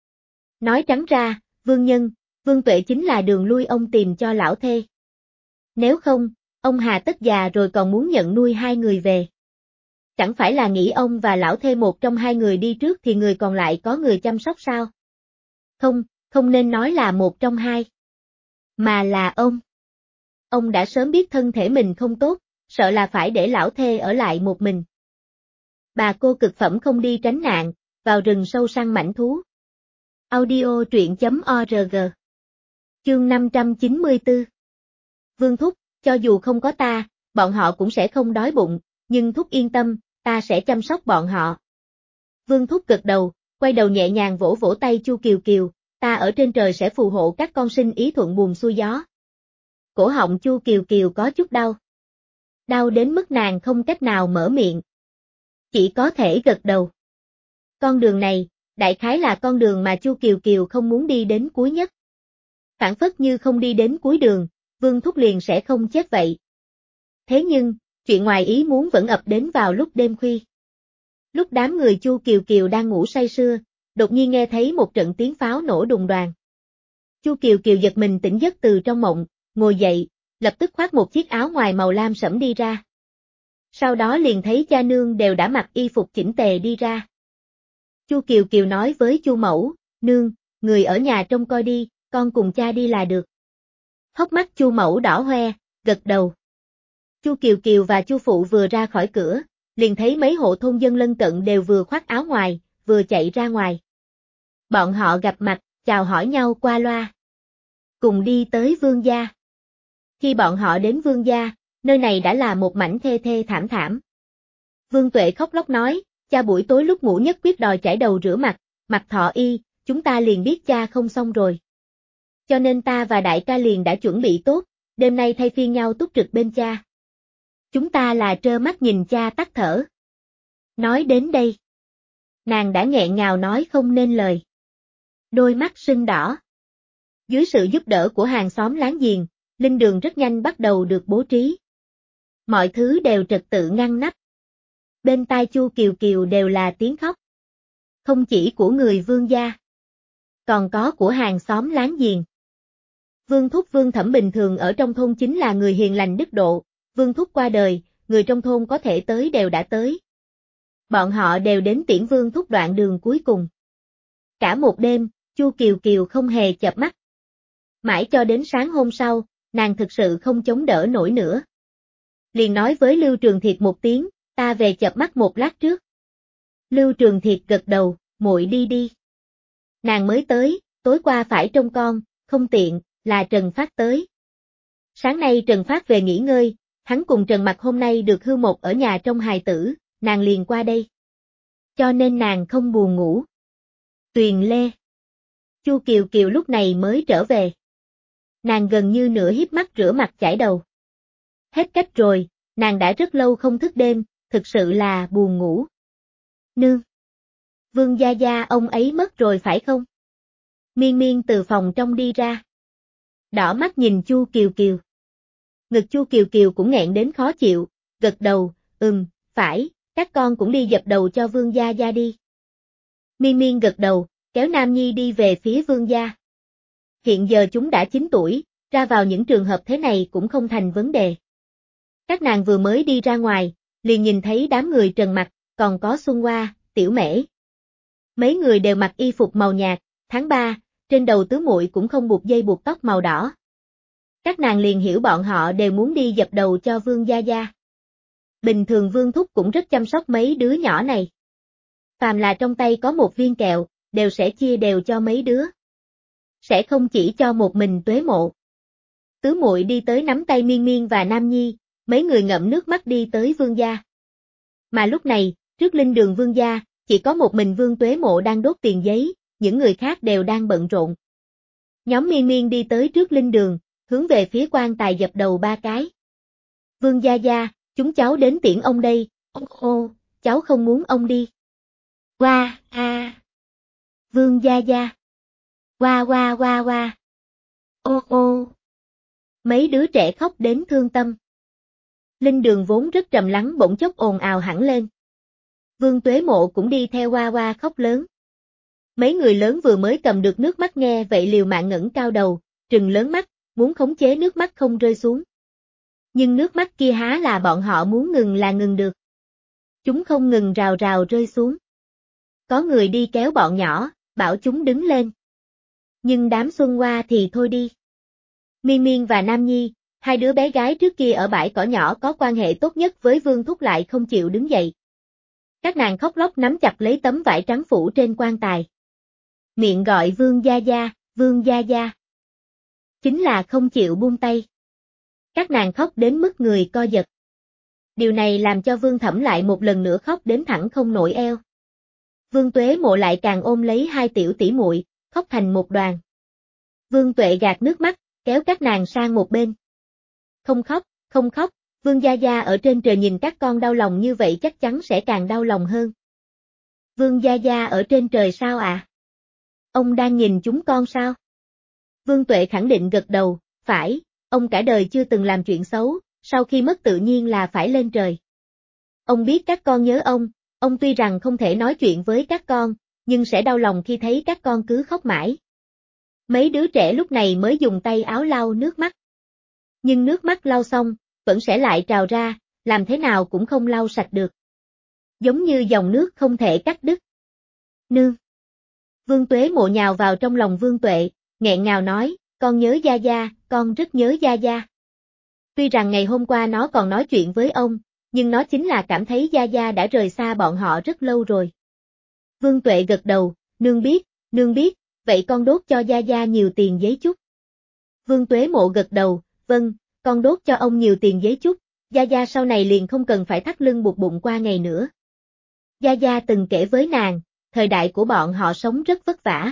Nói trắng ra, Vương Nhân, Vương Tuệ chính là đường lui ông tìm cho lão thê. Nếu không, ông hà tất già rồi còn muốn nhận nuôi hai người về. Chẳng phải là nghĩ ông và lão thê một trong hai người đi trước thì người còn lại có người chăm sóc sao? Không, không nên nói là một trong hai. Mà là ông. Ông đã sớm biết thân thể mình không tốt, sợ là phải để lão thê ở lại một mình. Bà cô cực phẩm không đi tránh nạn, vào rừng sâu săn mãnh thú. Audio truyện chấm org. Chương năm trăm chín mươi tư. Vương Thúc, cho dù không có ta, bọn họ cũng sẽ không đói bụng, nhưng Thúc yên tâm, ta sẽ chăm sóc bọn họ. Vương Thúc gật đầu, quay đầu nhẹ nhàng vỗ vỗ tay Chu Kiều Kiều, ta ở trên trời sẽ phù hộ các con sinh ý thuận buồm xuôi gió. Cổ họng Chu Kiều Kiều có chút đau. Đau đến mức nàng không cách nào mở miệng. Chỉ có thể gật đầu. Con đường này, đại khái là con đường mà Chu Kiều Kiều không muốn đi đến cuối nhất. Phản phất như không đi đến cuối đường, Vương Thúc liền sẽ không chết vậy. Thế nhưng, chuyện ngoài ý muốn vẫn ập đến vào lúc đêm khuya. Lúc đám người Chu Kiều Kiều đang ngủ say sưa, đột nhiên nghe thấy một trận tiếng pháo nổ đùng đoàng. Chu Kiều Kiều giật mình tỉnh giấc từ trong mộng, ngồi dậy, lập tức khoác một chiếc áo ngoài màu lam sẫm đi ra. Sau đó liền thấy cha nương đều đã mặc y phục chỉnh tề đi ra. Chu Kiều Kiều nói với Chu mẫu, nương, người ở nhà trông coi đi, con cùng cha đi là được. Hốc mắt Chu mẫu đỏ hoe, gật đầu. Chu Kiều Kiều và Chu phụ vừa ra khỏi cửa, liền thấy mấy hộ thôn dân lân cận đều vừa khoác áo ngoài, vừa chạy ra ngoài. Bọn họ gặp mặt, chào hỏi nhau qua loa. Cùng đi tới Vương gia. Khi bọn họ đến Vương gia, nơi này đã là một mảnh thê thê thảm thảm. Vương Tuệ khóc lóc nói, cha buổi tối lúc ngủ nhất quyết đòi chải đầu rửa mặt, mặc thọ y, chúng ta liền biết cha không xong rồi. Cho nên ta và đại ca liền đã chuẩn bị tốt, đêm nay thay phiên nhau túc trực bên cha. Chúng ta là trơ mắt nhìn cha tắt thở. Nói đến đây, nàng đã nghẹn ngào nói không nên lời. Đôi mắt sưng đỏ. Dưới sự giúp đỡ của hàng xóm láng giềng, linh đường rất nhanh bắt đầu được bố trí. Mọi thứ đều trật tự ngăn nắp. Bên tai Chu Kiều Kiều đều là tiếng khóc. Không chỉ của người Vương gia, còn có của hàng xóm láng giềng. Vương Thúc Vương Thẩm bình thường ở trong thôn chính là người hiền lành đức độ, Vương Thúc qua đời, người trong thôn có thể tới đều đã tới. Bọn họ đều đến tiễn Vương Thúc đoạn đường cuối cùng. Cả một đêm, Chu Kiều Kiều không hề chợp mắt. Mãi cho đến sáng hôm sau, nàng thực sự không chống đỡ nổi nữa. Liền nói với Lưu Trường Thiệt một tiếng, ta về chợp mắt một lát trước. Lưu Trường Thiệt gật đầu, muội đi đi. Nàng mới tới, tối qua phải trông con, không tiện, là Trần Phát tới. Sáng nay Trần Phát về nghỉ ngơi, hắn cùng Trần Mặc hôm nay được hưu một ở nhà trong hài tử, nàng liền qua đây. Cho nên nàng không buồn ngủ. Tuyền Lê. Chu Kiều Kiều lúc này mới trở về. Nàng gần như nửa híp mắt rửa mặt chải đầu. Hết cách rồi, nàng đã rất lâu không thức đêm, thực sự là buồn ngủ. Nương. Vương gia gia ông ấy mất rồi phải không? Miên Miên từ phòng trong đi ra. Đỏ mắt nhìn Chu Kiều Kiều. Ngực Chu Kiều Kiều cũng nghẹn đến khó chịu, gật đầu, ừm, phải, các con cũng đi dập đầu cho Vương gia gia đi. Miên Miên gật đầu, kéo Nam Nhi đi về phía Vương gia. Hiện giờ chúng đã chín tuổi, ra vào những trường hợp thế này cũng không thành vấn đề. Các nàng vừa mới đi ra ngoài, liền nhìn thấy đám người Trần Mặc, còn có Xuân Hoa, Tiểu Mễ. Mấy người đều mặc y phục màu nhạt, tháng ba, trên đầu tứ muội cũng không buộc dây buộc tóc màu đỏ. Các nàng liền hiểu bọn họ đều muốn đi dập đầu cho Vương gia gia. Bình thường Vương Thúc cũng rất chăm sóc mấy đứa nhỏ này. Phàm là trong tay có một viên kẹo, đều sẽ chia đều cho mấy đứa. Sẽ không chỉ cho một mình Tuế Mộ. Tứ muội đi tới nắm tay Miên Miên và Nam Nhi, mấy người ngậm nước mắt đi tới Vương gia. Mà lúc này, trước linh đường Vương gia, chỉ có một mình Vương Tuế Mộ đang đốt tiền giấy, những người khác đều đang bận rộn. Nhóm Miên Miên đi tới trước linh đường, hướng về phía quan tài dập đầu ba cái. Vương gia gia, chúng cháu đến tiễn ông đây, ô ô, cháu không muốn ông đi. Qua, a. Vương gia gia. Qua qua qua qua. Ô ô. Mấy đứa trẻ khóc đến thương tâm. Linh đường vốn rất trầm lắng bỗng chốc ồn ào hẳn lên. Vương Tuế Mộ cũng đi theo qua qua khóc lớn. Mấy người lớn vừa mới cầm được nước mắt nghe vậy liều mạng ngẩng cao đầu, trừng lớn mắt, muốn khống chế nước mắt không rơi xuống. Nhưng nước mắt kia há là bọn họ muốn ngừng là ngừng được. Chúng không ngừng rào rào rơi xuống. Có người đi kéo bọn nhỏ, bảo chúng đứng lên. Nhưng đám Xuân Hoa thì thôi đi. Miên Miên và Nam Nhi, hai đứa bé gái trước kia ở bãi cỏ nhỏ có quan hệ tốt nhất với Vương Thúc lại không chịu đứng dậy. Các nàng khóc lóc nắm chặt lấy tấm vải trắng phủ trên quan tài. Miệng gọi Vương gia gia, Vương gia gia. Chính là không chịu buông tay. Các nàng khóc đến mức người co giật. Điều này làm cho Vương Thẩm lại một lần nữa khóc đến thẳng không nổi eo. Vương Tuế Mộ lại càng ôm lấy hai tiểu tỷ muội, khóc thành một đoàn. Vương Tuệ gạt nước mắt, kéo các nàng sang một bên. Không khóc, không khóc, Vương Gia Gia ở trên trời nhìn các con đau lòng như vậy chắc chắn sẽ càng đau lòng hơn. Vương Gia Gia ở trên trời sao ạ? À? Ông đang nhìn chúng con sao? Vương Tuệ khẳng định gật đầu, phải, ông cả đời chưa từng làm chuyện xấu, sau khi mất tự nhiên là phải lên trời. Ông biết các con nhớ ông, ông tuy rằng không thể nói chuyện với các con, nhưng sẽ đau lòng khi thấy các con cứ khóc mãi. Mấy đứa trẻ lúc này mới dùng tay áo lau nước mắt. Nhưng nước mắt lau xong, vẫn sẽ lại trào ra, làm thế nào cũng không lau sạch được. Giống như dòng nước không thể cắt đứt. Nương. Vương Tuế Mộ nhào vào trong lòng Vương Tuệ, nghẹn ngào nói, con nhớ Gia Gia, con rất nhớ Gia Gia. Tuy rằng ngày hôm qua nó còn nói chuyện với ông, nhưng nó chính là cảm thấy Gia Gia đã rời xa bọn họ rất lâu rồi. Vương Tuệ gật đầu, nương biết, nương biết, vậy con đốt cho Gia Gia nhiều tiền giấy chút. Vương Tuế Mộ gật đầu, vâng, con đốt cho ông nhiều tiền giấy chút, Gia Gia sau này liền không cần phải thắt lưng buộc bụng qua ngày nữa. Gia Gia từng kể với nàng, thời đại của bọn họ sống rất vất vả.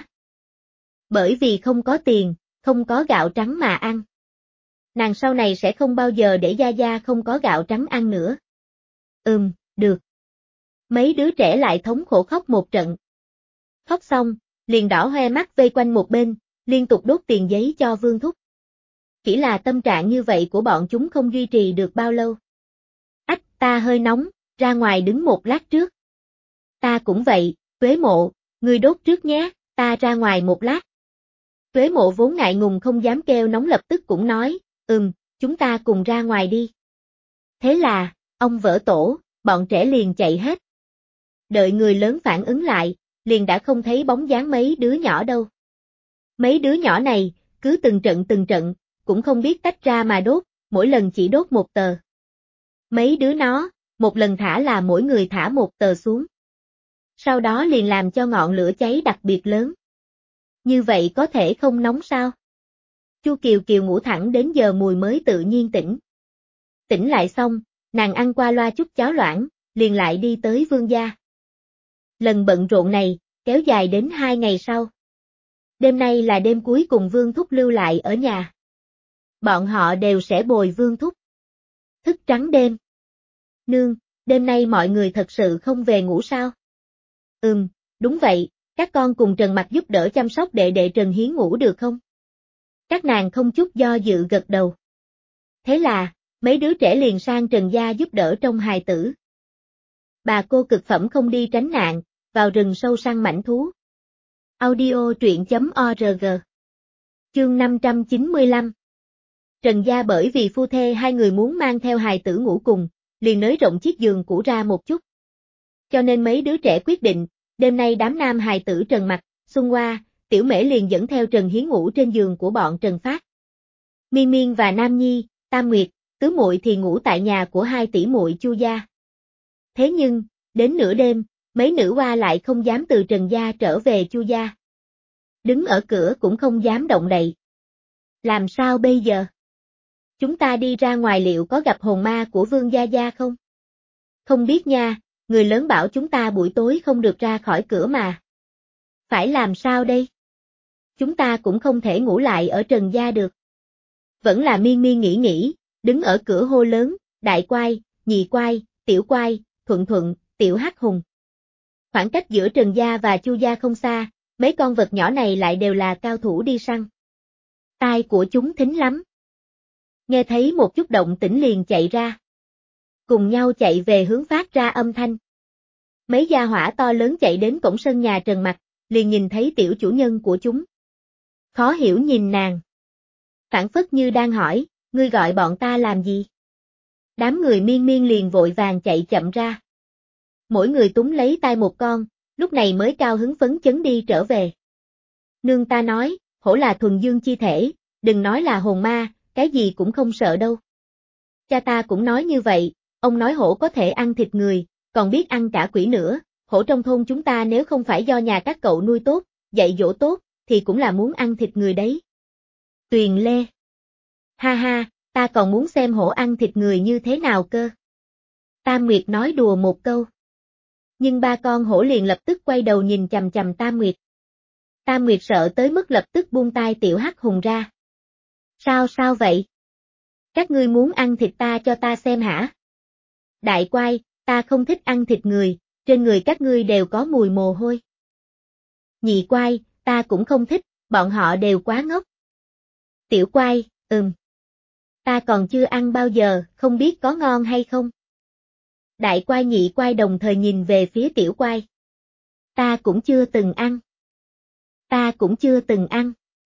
Bởi vì không có tiền, không có gạo trắng mà ăn. Nàng sau này sẽ không bao giờ để Gia Gia không có gạo trắng ăn nữa. Ừm, được. Mấy đứa trẻ lại thống khổ khóc một trận. Khóc xong, liền đỏ hoe mắt vây quanh một bên, liên tục đốt tiền giấy cho Vương Thúc. Chỉ là tâm trạng như vậy của bọn chúng không duy trì được bao lâu. Ách, ta hơi nóng, ra ngoài đứng một lát trước. Ta cũng vậy, Tuế Mộ, ngươi đốt trước nhé, ta ra ngoài một lát. Tuế Mộ vốn ngại ngùng không dám kêu nóng lập tức cũng nói, ừm, chúng ta cùng ra ngoài đi. Thế là, ông vỡ tổ, bọn trẻ liền chạy hết. Đợi người lớn phản ứng lại, liền đã không thấy bóng dáng mấy đứa nhỏ đâu. Mấy đứa nhỏ này, cứ từng trận từng trận, cũng không biết tách ra mà đốt, mỗi lần chỉ đốt một tờ. Mấy đứa nó, một lần thả là mỗi người thả một tờ xuống. Sau đó liền làm cho ngọn lửa cháy đặc biệt lớn. Như vậy có thể không nóng sao? Chu Kiều Kiều ngủ thẳng đến giờ mùi mới tự nhiên tỉnh. Tỉnh lại xong, nàng ăn qua loa chút cháo loãng, liền lại đi tới Vương gia. Lần bận rộn này, kéo dài đến hai ngày sau. Đêm nay là đêm cuối cùng Vương Thúc lưu lại ở nhà. Bọn họ đều sẽ bồi Vương Thúc. Thức trắng đêm. Nương, đêm nay mọi người thật sự không về ngủ sao? Ừm, đúng vậy, các con cùng Trần Mặc giúp đỡ chăm sóc đệ đệ Trần Hiến ngủ được không? Các nàng không chút do dự gật đầu. Thế là, mấy đứa trẻ liền sang Trần gia giúp đỡ trông hài tử. Bà cô cực phẩm không đi tránh nạn, vào rừng sâu săn mãnh thú. Audio truyện chấm org. Chương năm trăm chín mươi lăm. Trần gia bởi vì phu thê hai người muốn mang theo hài tử ngủ cùng, liền nới rộng chiếc giường cũ ra một chút. Cho nên mấy đứa trẻ quyết định, đêm nay đám nam hài tử Trần Mặc, Xuân Hoa, Tiểu Mễ liền dẫn theo Trần Hiến ngủ trên giường của bọn Trần Phát. Miên Miên và Nam Nhi, Tam Nguyệt, Tứ Muội thì ngủ tại nhà của hai tỷ muội Chu gia. Thế nhưng, đến nửa đêm, mấy nữ hoa lại không dám từ Trần gia trở về Chu gia. Đứng ở cửa cũng không dám động đậy. Làm sao bây giờ? Chúng ta đi ra ngoài liệu có gặp hồn ma của Vương Gia Gia không? Không biết nha, người lớn bảo chúng ta buổi tối không được ra khỏi cửa mà. Phải làm sao đây? Chúng ta cũng không thể ngủ lại ở Trần gia được. Vẫn là Miên Miên nghĩ nghĩ, đứng ở cửa hô lớn, đại quai, nhị quai, tiểu quai, thuận thuận, tiểu hắc hùng. Khoảng cách giữa Trần gia và Chu gia không xa, mấy con vật nhỏ này lại đều là cao thủ đi săn. Tai của chúng thính lắm. Nghe thấy một chút động tĩnh liền chạy ra. Cùng nhau chạy về hướng phát ra âm thanh. Mấy gia hỏa to lớn chạy đến cổng sân nhà Trần Mặc, liền nhìn thấy tiểu chủ nhân của chúng. Khó hiểu nhìn nàng. Phản phất như đang hỏi, ngươi gọi bọn ta làm gì? Đám người Miên Miên liền vội vàng chạy chậm ra. Mỗi người túm lấy tay một con, lúc này mới cao hứng phấn chấn đi trở về. Nương ta nói, hổ là thuần dương chi thể, đừng nói là hồn ma, cái gì cũng không sợ đâu. Cha ta cũng nói như vậy, ông nói hổ có thể ăn thịt người, còn biết ăn cả quỷ nữa, hổ trong thôn chúng ta nếu không phải do nhà các cậu nuôi tốt, dạy dỗ tốt, thì cũng là muốn ăn thịt người đấy. Tuyền Lê. Ha ha, ta còn muốn xem hổ ăn thịt người như thế nào cơ. Tam Nguyệt nói đùa một câu. Nhưng ba con hổ liền lập tức quay đầu nhìn chằm chằm Tam Nguyệt. Tam Nguyệt sợ tới mức lập tức buông tay Tiểu Hắc Hùng ra. Sao sao vậy? Các ngươi muốn ăn thịt ta cho ta xem hả? Đại quai, ta không thích ăn thịt người, trên người các ngươi đều có mùi mồ hôi. Nhị quai, ta cũng không thích, bọn họ đều quá ngốc. Tiểu quai, ừm. Ta còn chưa ăn bao giờ, không biết có ngon hay không. Đại quai nhị quai đồng thời nhìn về phía tiểu quai. Ta cũng chưa từng ăn. Ta cũng chưa từng ăn.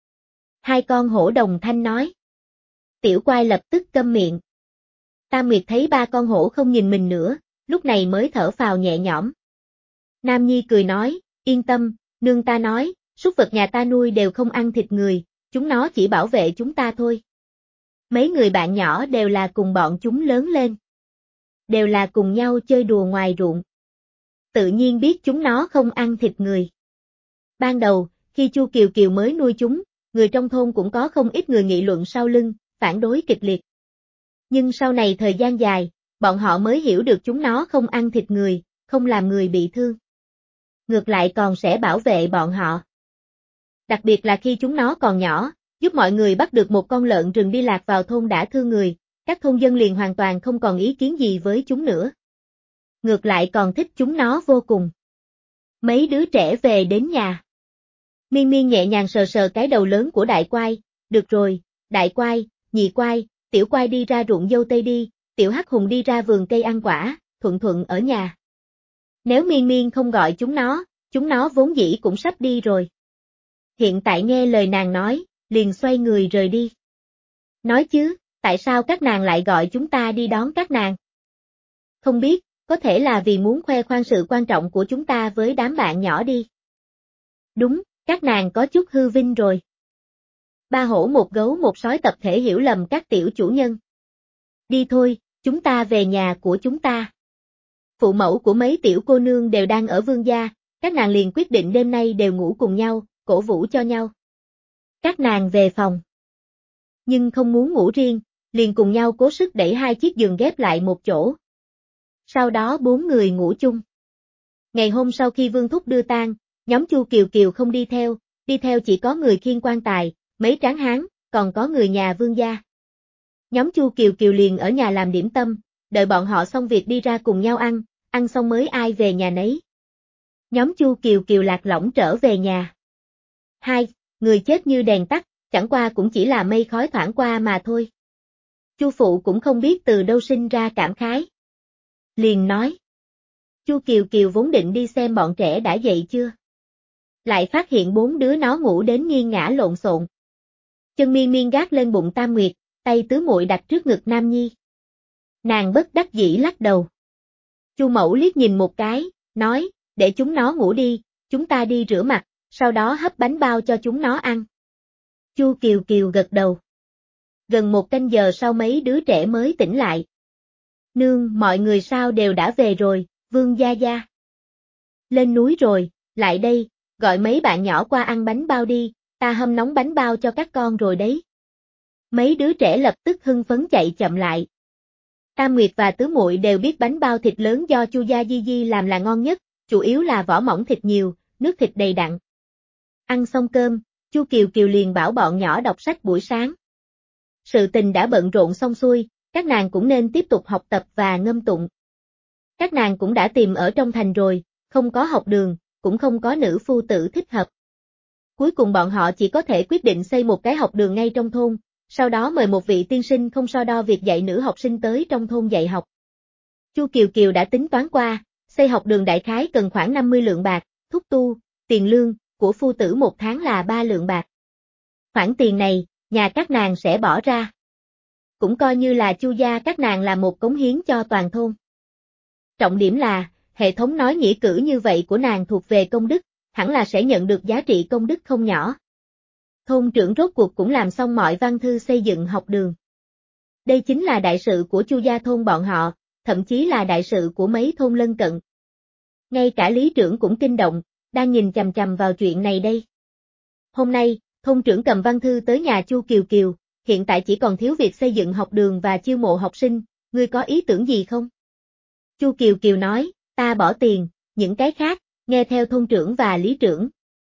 Hai con hổ đồng thanh nói. Tiểu quai lập tức câm miệng. Tam Nguyệt thấy ba con hổ không nhìn mình nữa, lúc này mới thở phào nhẹ nhõm. Nam Nhi cười nói, yên tâm, nương ta nói, súc vật nhà ta nuôi đều không ăn thịt người, chúng nó chỉ bảo vệ chúng ta thôi. Mấy người bạn nhỏ đều là cùng bọn chúng lớn lên. Đều là cùng nhau chơi đùa ngoài ruộng. Tự nhiên biết chúng nó không ăn thịt người. Ban đầu, khi Chu Kiều Kiều mới nuôi chúng, người trong thôn cũng có không ít người nghị luận sau lưng, phản đối kịch liệt. Nhưng sau này thời gian dài, bọn họ mới hiểu được chúng nó không ăn thịt người, không làm người bị thương. Ngược lại còn sẽ bảo vệ bọn họ. Đặc biệt là khi chúng nó còn nhỏ, giúp mọi người bắt được một con lợn rừng đi lạc vào thôn đã thương người, các thôn dân liền hoàn toàn không còn ý kiến gì với chúng nữa. Ngược lại còn thích chúng nó vô cùng. Mấy đứa trẻ về đến nhà. Miên Miên nhẹ nhàng sờ sờ cái đầu lớn của đại quai, được rồi, đại quai, nhị quai, tiểu quai đi ra ruộng dâu tây đi, tiểu Hắc Hùng đi ra vườn cây ăn quả, Thuận Thuận ở nhà. Nếu Miên Miên không gọi chúng nó, chúng nó vốn dĩ cũng sắp đi rồi. Hiện tại nghe lời nàng nói, liền xoay người rời đi. Nói chứ, tại sao các nàng lại gọi chúng ta đi đón các nàng? Không biết, có thể là vì muốn khoe khoang sự quan trọng của chúng ta với đám bạn nhỏ đi. Đúng, các nàng có chút hư vinh rồi. Ba hổ một gấu một sói tập thể hiểu lầm các tiểu chủ nhân. Đi thôi, chúng ta về nhà của chúng ta. Phụ mẫu của mấy tiểu cô nương đều đang ở vương gia, các nàng liền quyết định đêm nay đều ngủ cùng nhau, cổ vũ cho nhau. Các nàng về phòng. Nhưng không muốn ngủ riêng, liền cùng nhau cố sức đẩy hai chiếc giường ghép lại một chỗ. Sau đó bốn người ngủ chung. Ngày hôm sau khi Vương Thúc đưa tang, nhóm Chu Kiều Kiều không đi theo, đi theo chỉ có người khiêng quan tài, mấy tráng hán, còn có người nhà Vương gia. Nhóm Chu Kiều Kiều liền ở nhà làm điểm tâm, đợi bọn họ xong việc đi ra cùng nhau ăn, ăn xong mới ai về nhà nấy. Nhóm Chu Kiều Kiều lạc lõng trở về nhà. Hai, người chết như đèn tắt, chẳng qua cũng chỉ là mây khói thoảng qua mà thôi. Chu phụ cũng không biết từ đâu sinh ra cảm khái. Liền nói. Chu Kiều Kiều vốn định đi xem bọn trẻ đã dậy chưa. Lại phát hiện bốn đứa nó ngủ đến nghiêng ngã lộn xộn. Chân Miên Miên gác lên bụng Tam Nguyệt, tay tứ muội đặt trước ngực Nam Nhi. Nàng bất đắc dĩ lắc đầu. Chu mẫu liếc nhìn một cái, nói, để chúng nó ngủ đi, chúng ta đi rửa mặt, sau đó hấp bánh bao cho chúng nó ăn. Chu Kiều Kiều gật đầu. Gần một canh giờ sau mấy đứa trẻ mới tỉnh lại. Nương, mọi người sao đều đã về rồi, Vương gia gia. Lên núi rồi, lại đây, gọi mấy bạn nhỏ qua ăn bánh bao đi, ta hâm nóng bánh bao cho các con rồi đấy. Mấy đứa trẻ lập tức hưng phấn chạy chậm lại. Tam Nguyệt và Tứ Muội đều biết bánh bao thịt lớn do Chu gia Di Di làm là ngon nhất, chủ yếu là vỏ mỏng thịt nhiều, nước thịt đầy đặn. Ăn xong cơm, Chu Kiều Kiều liền bảo bọn nhỏ đọc sách buổi sáng. Sự tình đã bận rộn xong xuôi, các nàng cũng nên tiếp tục học tập và ngâm tụng. Các nàng cũng đã tìm ở trong thành rồi, không có học đường, cũng không có nữ phu tử thích hợp. Cuối cùng bọn họ chỉ có thể quyết định xây một cái học đường ngay trong thôn, sau đó mời một vị tiên sinh không so đo việc dạy nữ học sinh tới trong thôn dạy học. Chu Kiều Kiều đã tính toán qua, xây học đường đại khái cần khoảng năm mươi lượng bạc, thúc tu, tiền lương của phu tử một tháng là ba lượng bạc. Khoản tiền này, nhà các nàng sẽ bỏ ra. Cũng coi như là Chu gia các nàng là một cống hiến cho toàn thôn. Trọng điểm là, hệ thống nói nghĩa cử như vậy của nàng thuộc về công đức, hẳn là sẽ nhận được giá trị công đức không nhỏ. Thôn trưởng rốt cuộc cũng làm xong mọi văn thư xây dựng học đường. Đây chính là đại sự của Chu gia thôn bọn họ, thậm chí là đại sự của mấy thôn lân cận. Ngay cả lý trưởng cũng kinh động, đang nhìn chằm chằm vào chuyện này đây. Hôm nay, thôn trưởng cầm văn thư tới nhà Chu Kiều Kiều, hiện tại chỉ còn thiếu việc xây dựng học đường và chiêu mộ học sinh, ngươi có ý tưởng gì không? Chu Kiều Kiều nói, ta bỏ tiền, những cái khác, nghe theo thôn trưởng và lý trưởng.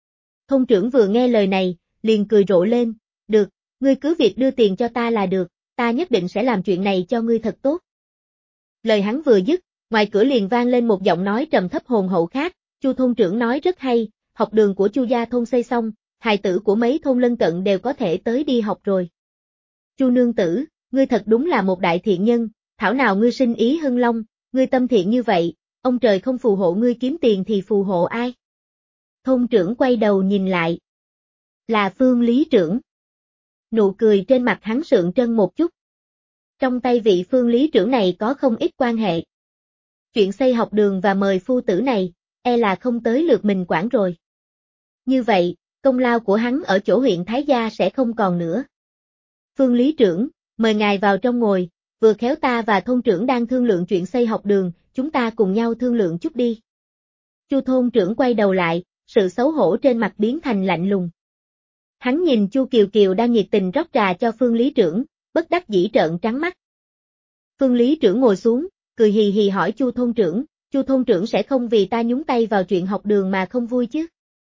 Thôn trưởng vừa nghe lời này, liền cười rộ lên, được, ngươi cứ việc đưa tiền cho ta là được, ta nhất định sẽ làm chuyện này cho ngươi thật tốt. Lời hắn vừa dứt, ngoài cửa liền vang lên một giọng nói trầm thấp hồn hậu khác, Chu thôn trưởng nói rất hay, học đường của Chu gia thôn xây xong, hài tử của mấy thôn lân cận đều có thể tới đi học rồi. Chu nương tử, ngươi thật đúng là một đại thiện nhân, thảo nào ngươi sinh ý hưng long, ngươi tâm thiện như vậy, ông trời không phù hộ ngươi kiếm tiền thì phù hộ ai? Thôn trưởng quay đầu nhìn lại. Là Phương Lý trưởng. Nụ cười trên mặt hắn sượng trân một chút. Trong tay vị Phương Lý trưởng này có không ít quan hệ. Chuyện xây học đường và mời phu tử này, e là không tới lượt mình quản rồi. Như vậy, công lao của hắn ở chỗ huyện Thái Gia sẽ không còn nữa. Phương Lý trưởng, mời ngài vào trong ngồi, vừa khéo ta và thôn trưởng đang thương lượng chuyện xây học đường, chúng ta cùng nhau thương lượng chút đi. Chu thôn trưởng quay đầu lại, sự xấu hổ trên mặt biến thành lạnh lùng. Hắn nhìn Chu Kiều Kiều đang nhiệt tình rót trà cho Phương Lý trưởng, bất đắc dĩ trợn trắng mắt. Phương Lý trưởng ngồi xuống, cười hì hì hỏi Chu thôn trưởng, Chu thôn trưởng sẽ không vì ta nhúng tay vào chuyện học đường mà không vui chứ?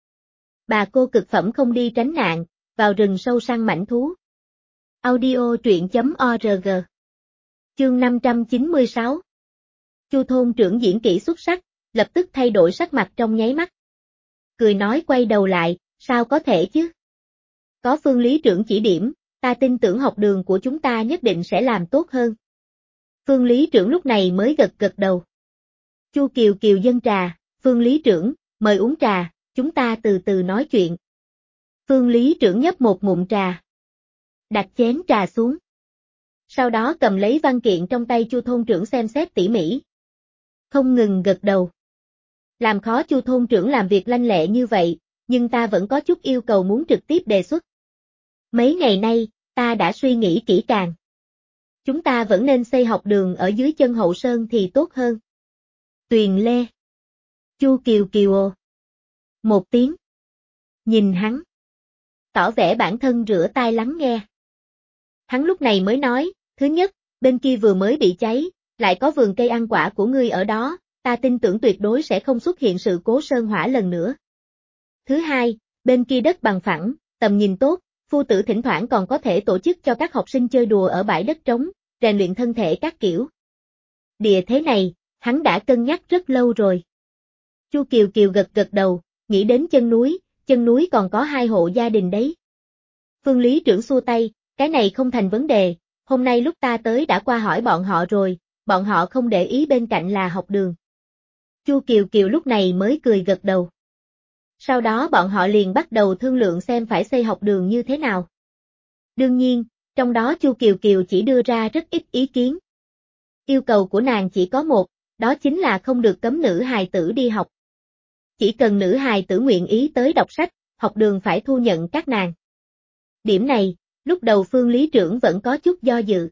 Bà cô cực phẩm không đi tránh nạn, vào rừng sâu săn mãnh thú. Audio truyện chấm org. Chương năm trăm chín mươi sáu. Chu thôn trưởng diễn kỹ xuất sắc, lập tức thay đổi sắc mặt trong nháy mắt. Cười nói quay đầu lại, sao có thể chứ? Có Phương Lý trưởng chỉ điểm, ta tin tưởng học đường của chúng ta nhất định sẽ làm tốt hơn. Phương Lý trưởng lúc này mới gật gật đầu. Chu Kiều Kiều dâng trà, Phương Lý trưởng, mời uống trà, chúng ta từ từ nói chuyện. Phương Lý trưởng nhấp một ngụm trà. Đặt chén trà xuống. Sau đó cầm lấy văn kiện trong tay Chu thôn trưởng xem xét tỉ mỉ. Không ngừng gật đầu. Làm khó Chu thôn trưởng làm việc lanh lẹ như vậy, nhưng ta vẫn có chút yêu cầu muốn trực tiếp đề xuất. Mấy ngày nay, ta đã suy nghĩ kỹ càng. Chúng ta vẫn nên xây học đường ở dưới chân Hậu Sơn thì tốt hơn. Tuyền Lê. Chu Kiều Kiều. Một tiếng. Nhìn hắn. Tỏ vẻ bản thân rửa tai lắng nghe. Hắn lúc này mới nói, thứ nhất, bên kia vừa mới bị cháy, lại có vườn cây ăn quả của ngươi ở đó, ta tin tưởng tuyệt đối sẽ không xuất hiện sự cố sơn hỏa lần nữa. Thứ hai, bên kia đất bằng phẳng, tầm nhìn tốt, phu tử thỉnh thoảng còn có thể tổ chức cho các học sinh chơi đùa ở bãi đất trống, rèn luyện thân thể các kiểu. Địa thế này, hắn đã cân nhắc rất lâu rồi. Chu Kiều Kiều gật gật đầu, nghĩ đến chân núi, chân núi còn có hai hộ gia đình đấy. Phương Lý trưởng xua tay, cái này không thành vấn đề, hôm nay lúc ta tới đã qua hỏi bọn họ rồi, bọn họ không để ý bên cạnh là học đường. Chu Kiều Kiều lúc này mới cười gật đầu. Sau đó bọn họ liền bắt đầu thương lượng xem phải xây học đường như thế nào. Đương nhiên, trong đó Chu Kiều Kiều chỉ đưa ra rất ít ý kiến. Yêu cầu của nàng chỉ có một, đó chính là không được cấm nữ hài tử đi học. Chỉ cần nữ hài tử nguyện ý tới đọc sách, học đường phải thu nhận các nàng. Điểm này, lúc đầu Phương Lý trưởng vẫn có chút do dự.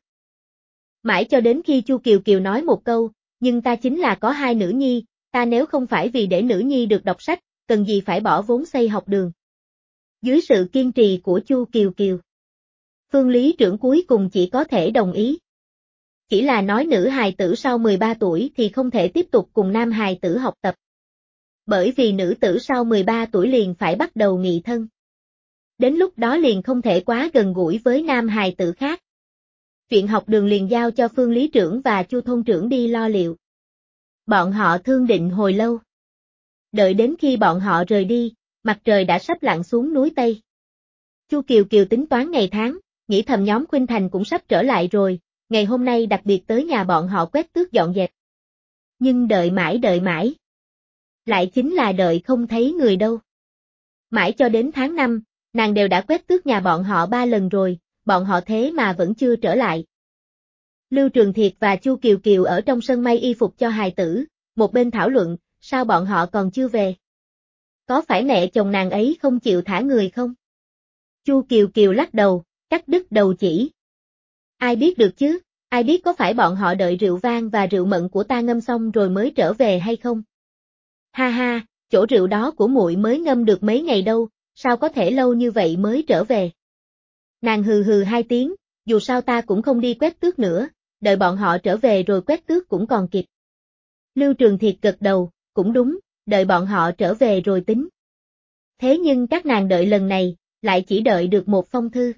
Mãi cho đến khi Chu Kiều Kiều nói một câu, nhưng ta chính là có hai nữ nhi, ta nếu không phải vì để nữ nhi được đọc sách, cần gì phải bỏ vốn xây học đường. Dưới sự kiên trì của Chu Kiều Kiều, Phương Lý trưởng cuối cùng chỉ có thể đồng ý. Chỉ là nói nữ hài tử sau mười ba tuổi thì không thể tiếp tục cùng nam hài tử học tập. Bởi vì nữ tử sau mười ba tuổi liền phải bắt đầu nghị thân. Đến lúc đó liền không thể quá gần gũi với nam hài tử khác. Chuyện học đường liền giao cho Phương Lý trưởng và Chu thôn trưởng đi lo liệu. Bọn họ thương định hồi lâu. Đợi đến khi bọn họ rời đi, mặt trời đã sắp lặn xuống núi Tây. Chu Kiều Kiều tính toán ngày tháng, nghĩ thầm nhóm Khuynh Thành cũng sắp trở lại rồi, ngày hôm nay đặc biệt tới nhà bọn họ quét tước dọn dẹp. Nhưng đợi mãi đợi mãi. Lại chính là đợi không thấy người đâu. Mãi cho đến tháng năm, nàng đều đã quét tước nhà bọn họ ba lần rồi, bọn họ thế mà vẫn chưa trở lại. Lưu Trường Thiệt và Chu Kiều Kiều ở trong sân may y phục cho hài tử, một bên thảo luận, sao bọn họ còn chưa về? Có phải mẹ chồng nàng ấy không chịu thả người không? Chu Kiều Kiều lắc đầu, cắt đứt đầu chỉ. Ai biết được chứ, ai biết có phải bọn họ đợi rượu vang và rượu mận của ta ngâm xong rồi mới trở về hay không? Ha ha, chỗ rượu đó của muội mới ngâm được mấy ngày đâu, sao có thể lâu như vậy mới trở về? Nàng hừ hừ hai tiếng, dù sao ta cũng không đi quét tước nữa, đợi bọn họ trở về rồi quét tước cũng còn kịp. Lưu Trường Thiệt gật đầu, cũng đúng, đợi bọn họ trở về rồi tính. Thế nhưng các nàng đợi lần này, lại chỉ đợi được một phong thư.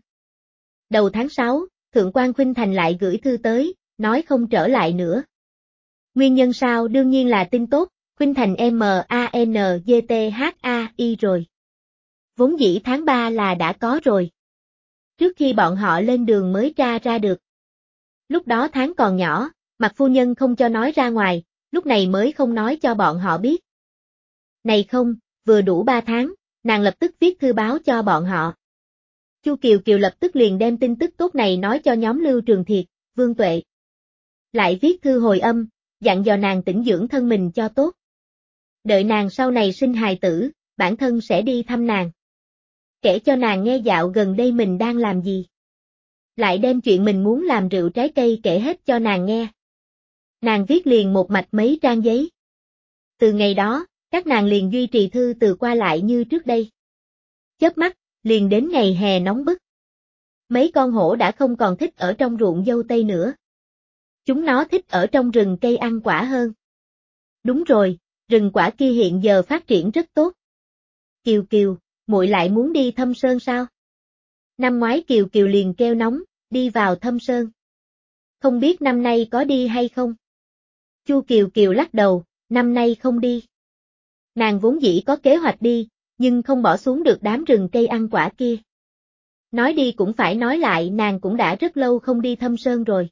Đầu tháng sáu, Thượng quan Khuynh Thành lại gửi thư tới, nói không trở lại nữa. Nguyên nhân sao? Đương nhiên là tin tốt, Khuynh Thành M A N G T H A I rồi. Vốn dĩ tháng ba là đã có rồi. Trước khi bọn họ lên đường mới tra ra được. Lúc đó tháng còn nhỏ, Mạc phu nhân không cho nói ra ngoài, lúc này mới không nói cho bọn họ biết. Này không, vừa đủ ba tháng, nàng lập tức viết thư báo cho bọn họ. Chu Kiều Kiều lập tức liền đem tin tức tốt này nói cho nhóm Lưu Trường Thiệt, Vương Tuệ. Lại viết thư hồi âm, dặn dò nàng tĩnh dưỡng thân mình cho tốt. Đợi nàng sau này sinh hài tử, bản thân sẽ đi thăm nàng. Kể cho nàng nghe dạo gần đây mình đang làm gì. Lại đem chuyện mình muốn làm rượu trái cây kể hết cho nàng nghe. Nàng viết liền một mạch mấy trang giấy. Từ ngày đó, các nàng liền duy trì thư từ qua lại như trước đây. Chớp mắt, liền đến ngày hè nóng bức. Mấy con hổ đã không còn thích ở trong ruộng dâu tây nữa. Chúng nó thích ở trong rừng cây ăn quả hơn. Đúng rồi, rừng quả kia hiện giờ phát triển rất tốt. Kiều Kiều, muội lại muốn đi Thâm Sơn sao? Năm ngoái Kiều Kiều liền kêu nóng, đi vào Thâm Sơn. Không biết năm nay có đi hay không? Chu Kiều Kiều lắc đầu, năm nay không đi. Nàng vốn dĩ có kế hoạch đi, nhưng không bỏ xuống được đám rừng cây ăn quả kia. Nói đi cũng phải nói lại, nàng cũng đã rất lâu không đi Thâm Sơn rồi.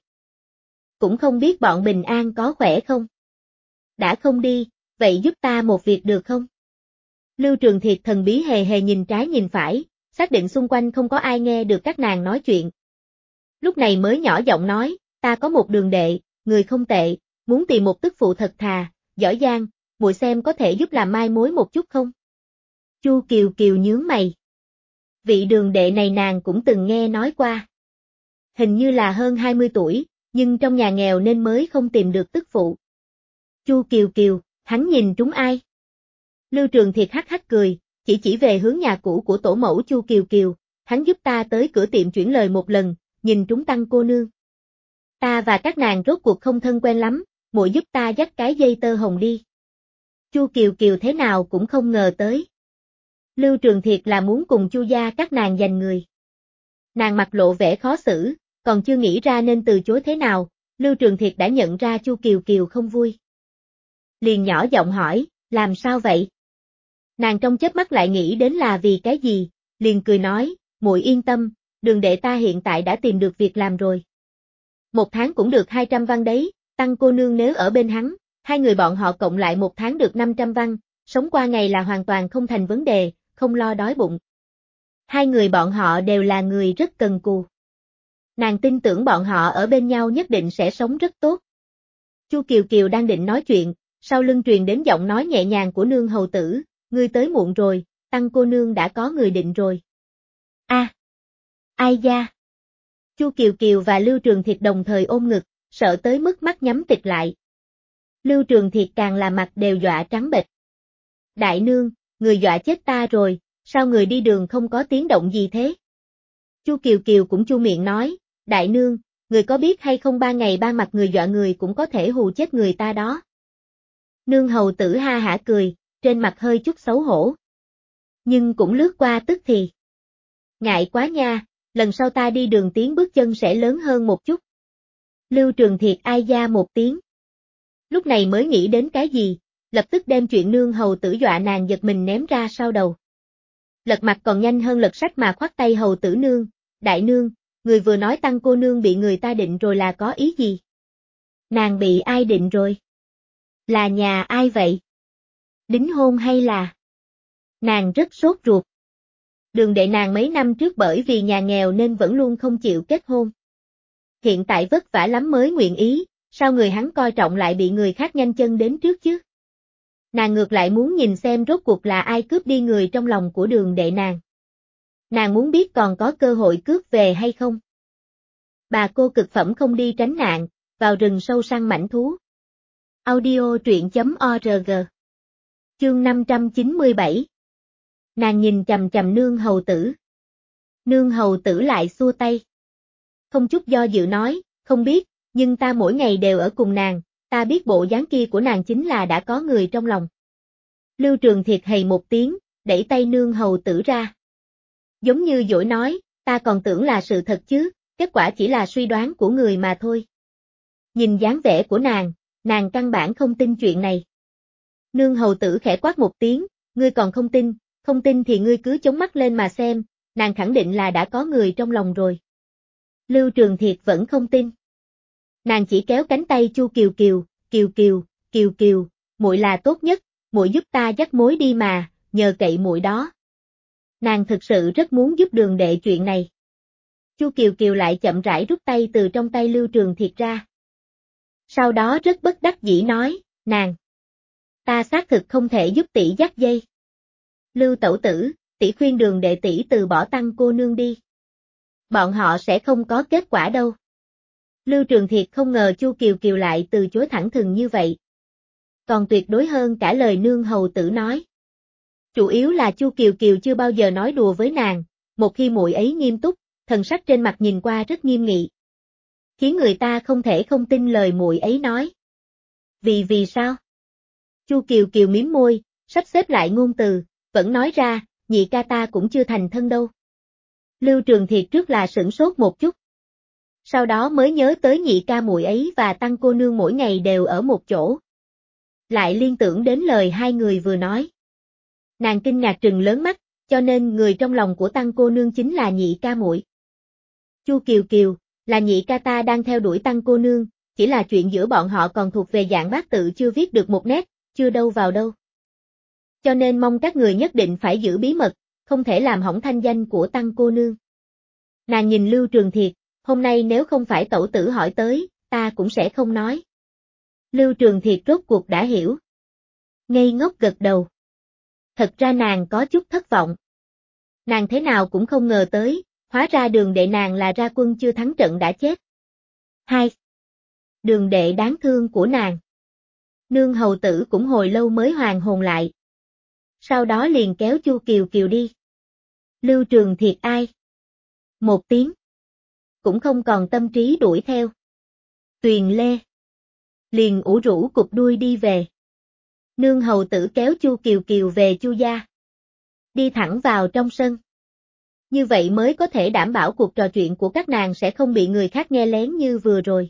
Cũng không biết bọn Bình An có khỏe không? Đã không đi, vậy giúp ta một việc được không? Lưu Trường Thiệt thần bí hề hề nhìn trái nhìn phải, xác định xung quanh không có ai nghe được các nàng nói chuyện. Lúc này mới nhỏ giọng nói, ta có một đường đệ, người không tệ, muốn tìm một tức phụ thật thà, giỏi giang, muội xem có thể giúp làm mai mối một chút không? Chu Kiều Kiều nhướng mày. Vị đường đệ này nàng cũng từng nghe nói qua. Hình như là hơn hai mươi tuổi, nhưng trong nhà nghèo nên mới không tìm được tức phụ. Chu Kiều Kiều, hắn nhìn trúng ai? Lưu Trường Thiệt hắc hắc cười, chỉ chỉ về hướng nhà cũ của tổ mẫu Chu Kiều Kiều, hắn giúp ta tới cửa tiệm chuyển lời một lần, nhìn trúng Tăng cô nương. Ta và các nàng rốt cuộc không thân quen lắm, muội giúp ta dắt cái dây tơ hồng đi. Chu Kiều Kiều thế nào cũng không ngờ tới. Lưu Trường Thiệt là muốn cùng Chu gia các nàng giành người. Nàng mặt lộ vẻ khó xử, còn chưa nghĩ ra nên từ chối thế nào, Lưu Trường Thiệt đã nhận ra Chu Kiều Kiều không vui. Liền nhỏ giọng hỏi, làm sao vậy? Nàng trong chớp mắt lại nghĩ đến là vì cái gì, liền cười nói, muội yên tâm, đường đệ ta hiện tại đã tìm được việc làm rồi. Một tháng cũng được hai trăm văn đấy, Tăng cô nương nếu ở bên hắn, hai người bọn họ cộng lại một tháng được năm trăm văn, sống qua ngày là hoàn toàn không thành vấn đề, không lo đói bụng. Hai người bọn họ đều là người rất cần cù. Nàng tin tưởng bọn họ ở bên nhau nhất định sẽ sống rất tốt. Chu Kiều Kiều đang định nói chuyện, sau lưng truyền đến giọng nói nhẹ nhàng của nương hầu tử, ngươi tới muộn rồi, Tăng cô nương đã có người định rồi. A, à, ai da? Chu Kiều Kiều và Lưu Trường Thiệt đồng thời ôm ngực, sợ tới mức mắt nhắm tịt lại. Lưu Trường Thiệt càng là mặt đều dọa trắng bệch. Đại nương, người dọa chết ta rồi, sao người đi đường không có tiếng động gì thế? Chu Kiều Kiều cũng chu miệng nói, đại nương, người có biết hay không ba ngày ba mặt người dọa người cũng có thể hù chết người ta đó. Nương hầu tử ha hả cười, trên mặt hơi chút xấu hổ. Nhưng cũng lướt qua tức thì. Ngại quá nha, lần sau ta đi đường tiếng bước chân sẽ lớn hơn một chút. Lưu Trường Thiệt ai da một tiếng. Lúc này mới nghĩ đến cái gì, lập tức đem chuyện nương hầu tử dọa nàng giật mình ném ra sau đầu. Lật mặt còn nhanh hơn lật sách mà khoát tay hầu tử nương, đại nương, người vừa nói Tăng cô nương bị người ta định rồi là có ý gì? Nàng bị ai định rồi? Là nhà ai vậy? Đính hôn hay là? Nàng rất sốt ruột. Đường đệ nàng mấy năm trước bởi vì nhà nghèo nên vẫn luôn không chịu kết hôn. Hiện tại vất vả lắm mới nguyện ý, sao người hắn coi trọng lại bị người khác nhanh chân đến trước chứ? Nàng ngược lại muốn nhìn xem rốt cuộc là ai cướp đi người trong lòng của đường đệ nàng. Nàng muốn biết còn có cơ hội cướp về hay không. Bà cô cực phẩm không đi tránh nạn, vào rừng sâu săn mãnh thú. Audio truyện chấm org. Chương năm trăm chín mươi bảy. Nàng nhìn chằm chằm nương hầu tử. Nương hầu tử lại xua tay. Không chút do dự nói, không biết, nhưng ta mỗi ngày đều ở cùng nàng, ta biết bộ dáng kia của nàng chính là đã có người trong lòng. Lưu Trường Thiệt hầy một tiếng, đẩy tay nương hầu tử ra. Giống như dỗi nói, ta còn tưởng là sự thật chứ, kết quả chỉ là suy đoán của người mà thôi. Nhìn dáng vẻ của nàng, nàng căn bản không tin chuyện này. Nương hầu tử khẽ quát một tiếng, ngươi còn không tin, không tin thì ngươi cứ chống mắt lên mà xem, nàng khẳng định là đã có người trong lòng rồi. Lưu Trường Thiệt vẫn không tin. Nàng chỉ kéo cánh tay Chu Kiều Kiều, Kiều Kiều, Kiều Kiều, muội là tốt nhất, muội giúp ta dắt mối đi mà, nhờ cậy muội đó. Nàng thực sự rất muốn giúp Đường Đệ chuyện này. Chu Kiều Kiều lại chậm rãi rút tay từ trong tay Lưu Trường Thiệt ra. Sau đó rất bất đắc dĩ nói, nàng, ta xác thực không thể giúp tỷ dắt dây. Lưu tẩu tử, tỷ khuyên Đường Đệ tỷ từ bỏ Tăng cô nương đi. Bọn họ sẽ không có kết quả đâu. Lưu Trường Thiệt không ngờ Chu Kiều Kiều lại từ chối thẳng thừng như vậy. Còn tuyệt đối hơn cả lời nương hầu tử nói. Chủ yếu là Chu Kiều Kiều chưa bao giờ nói đùa với nàng, một khi muội ấy nghiêm túc, thần sắc trên mặt nhìn qua rất nghiêm nghị. Khiến người ta không thể không tin lời muội ấy nói. Vì vì sao? Chu Kiều Kiều mím môi, sắp xếp lại ngôn từ, vẫn nói ra, nhị ca ta cũng chưa thành thân đâu. Lưu Trường Thiệt trước là sửng sốt một chút. Sau đó mới nhớ tới nhị ca muội ấy và Tăng cô nương mỗi ngày đều ở một chỗ. Lại liên tưởng đến lời hai người vừa nói. Nàng kinh ngạc trừng lớn mắt, cho nên người trong lòng của Tăng cô nương chính là nhị ca muội. Chu Kiều Kiều, là nhị ca ta đang theo đuổi Tăng cô nương, chỉ là chuyện giữa bọn họ còn thuộc về dạng bát tự chưa viết được một nét, chưa đâu vào đâu. Cho nên mong các người nhất định phải giữ bí mật, không thể làm hỏng thanh danh của Tăng cô nương. Nàng nhìn Lưu Trường Thiệt, hôm nay nếu không phải tẩu tử hỏi tới, ta cũng sẽ không nói. Lưu Trường Thiệt rốt cuộc đã hiểu. Ngây ngốc gật đầu. Thật ra nàng có chút thất vọng. Nàng thế nào cũng không ngờ tới, hóa ra Đường Đệ nàng là ra quân chưa thắng trận đã chết. Hai. Đường Đệ đáng thương của nàng. Nương hầu tử cũng hồi lâu mới hoàn hồn lại. Sau đó liền kéo Chu Kiều Kiều đi. Lưu Trường Thiệt ai? Một tiếng. Cũng không còn tâm trí đuổi theo. Tuyền Lê. Liền ủ rũ cụp đuôi đi về. Nương hầu tử kéo Chu Kiều Kiều về Chu gia. Đi thẳng vào trong sân. Như vậy mới có thể đảm bảo cuộc trò chuyện của các nàng sẽ không bị người khác nghe lén như vừa rồi.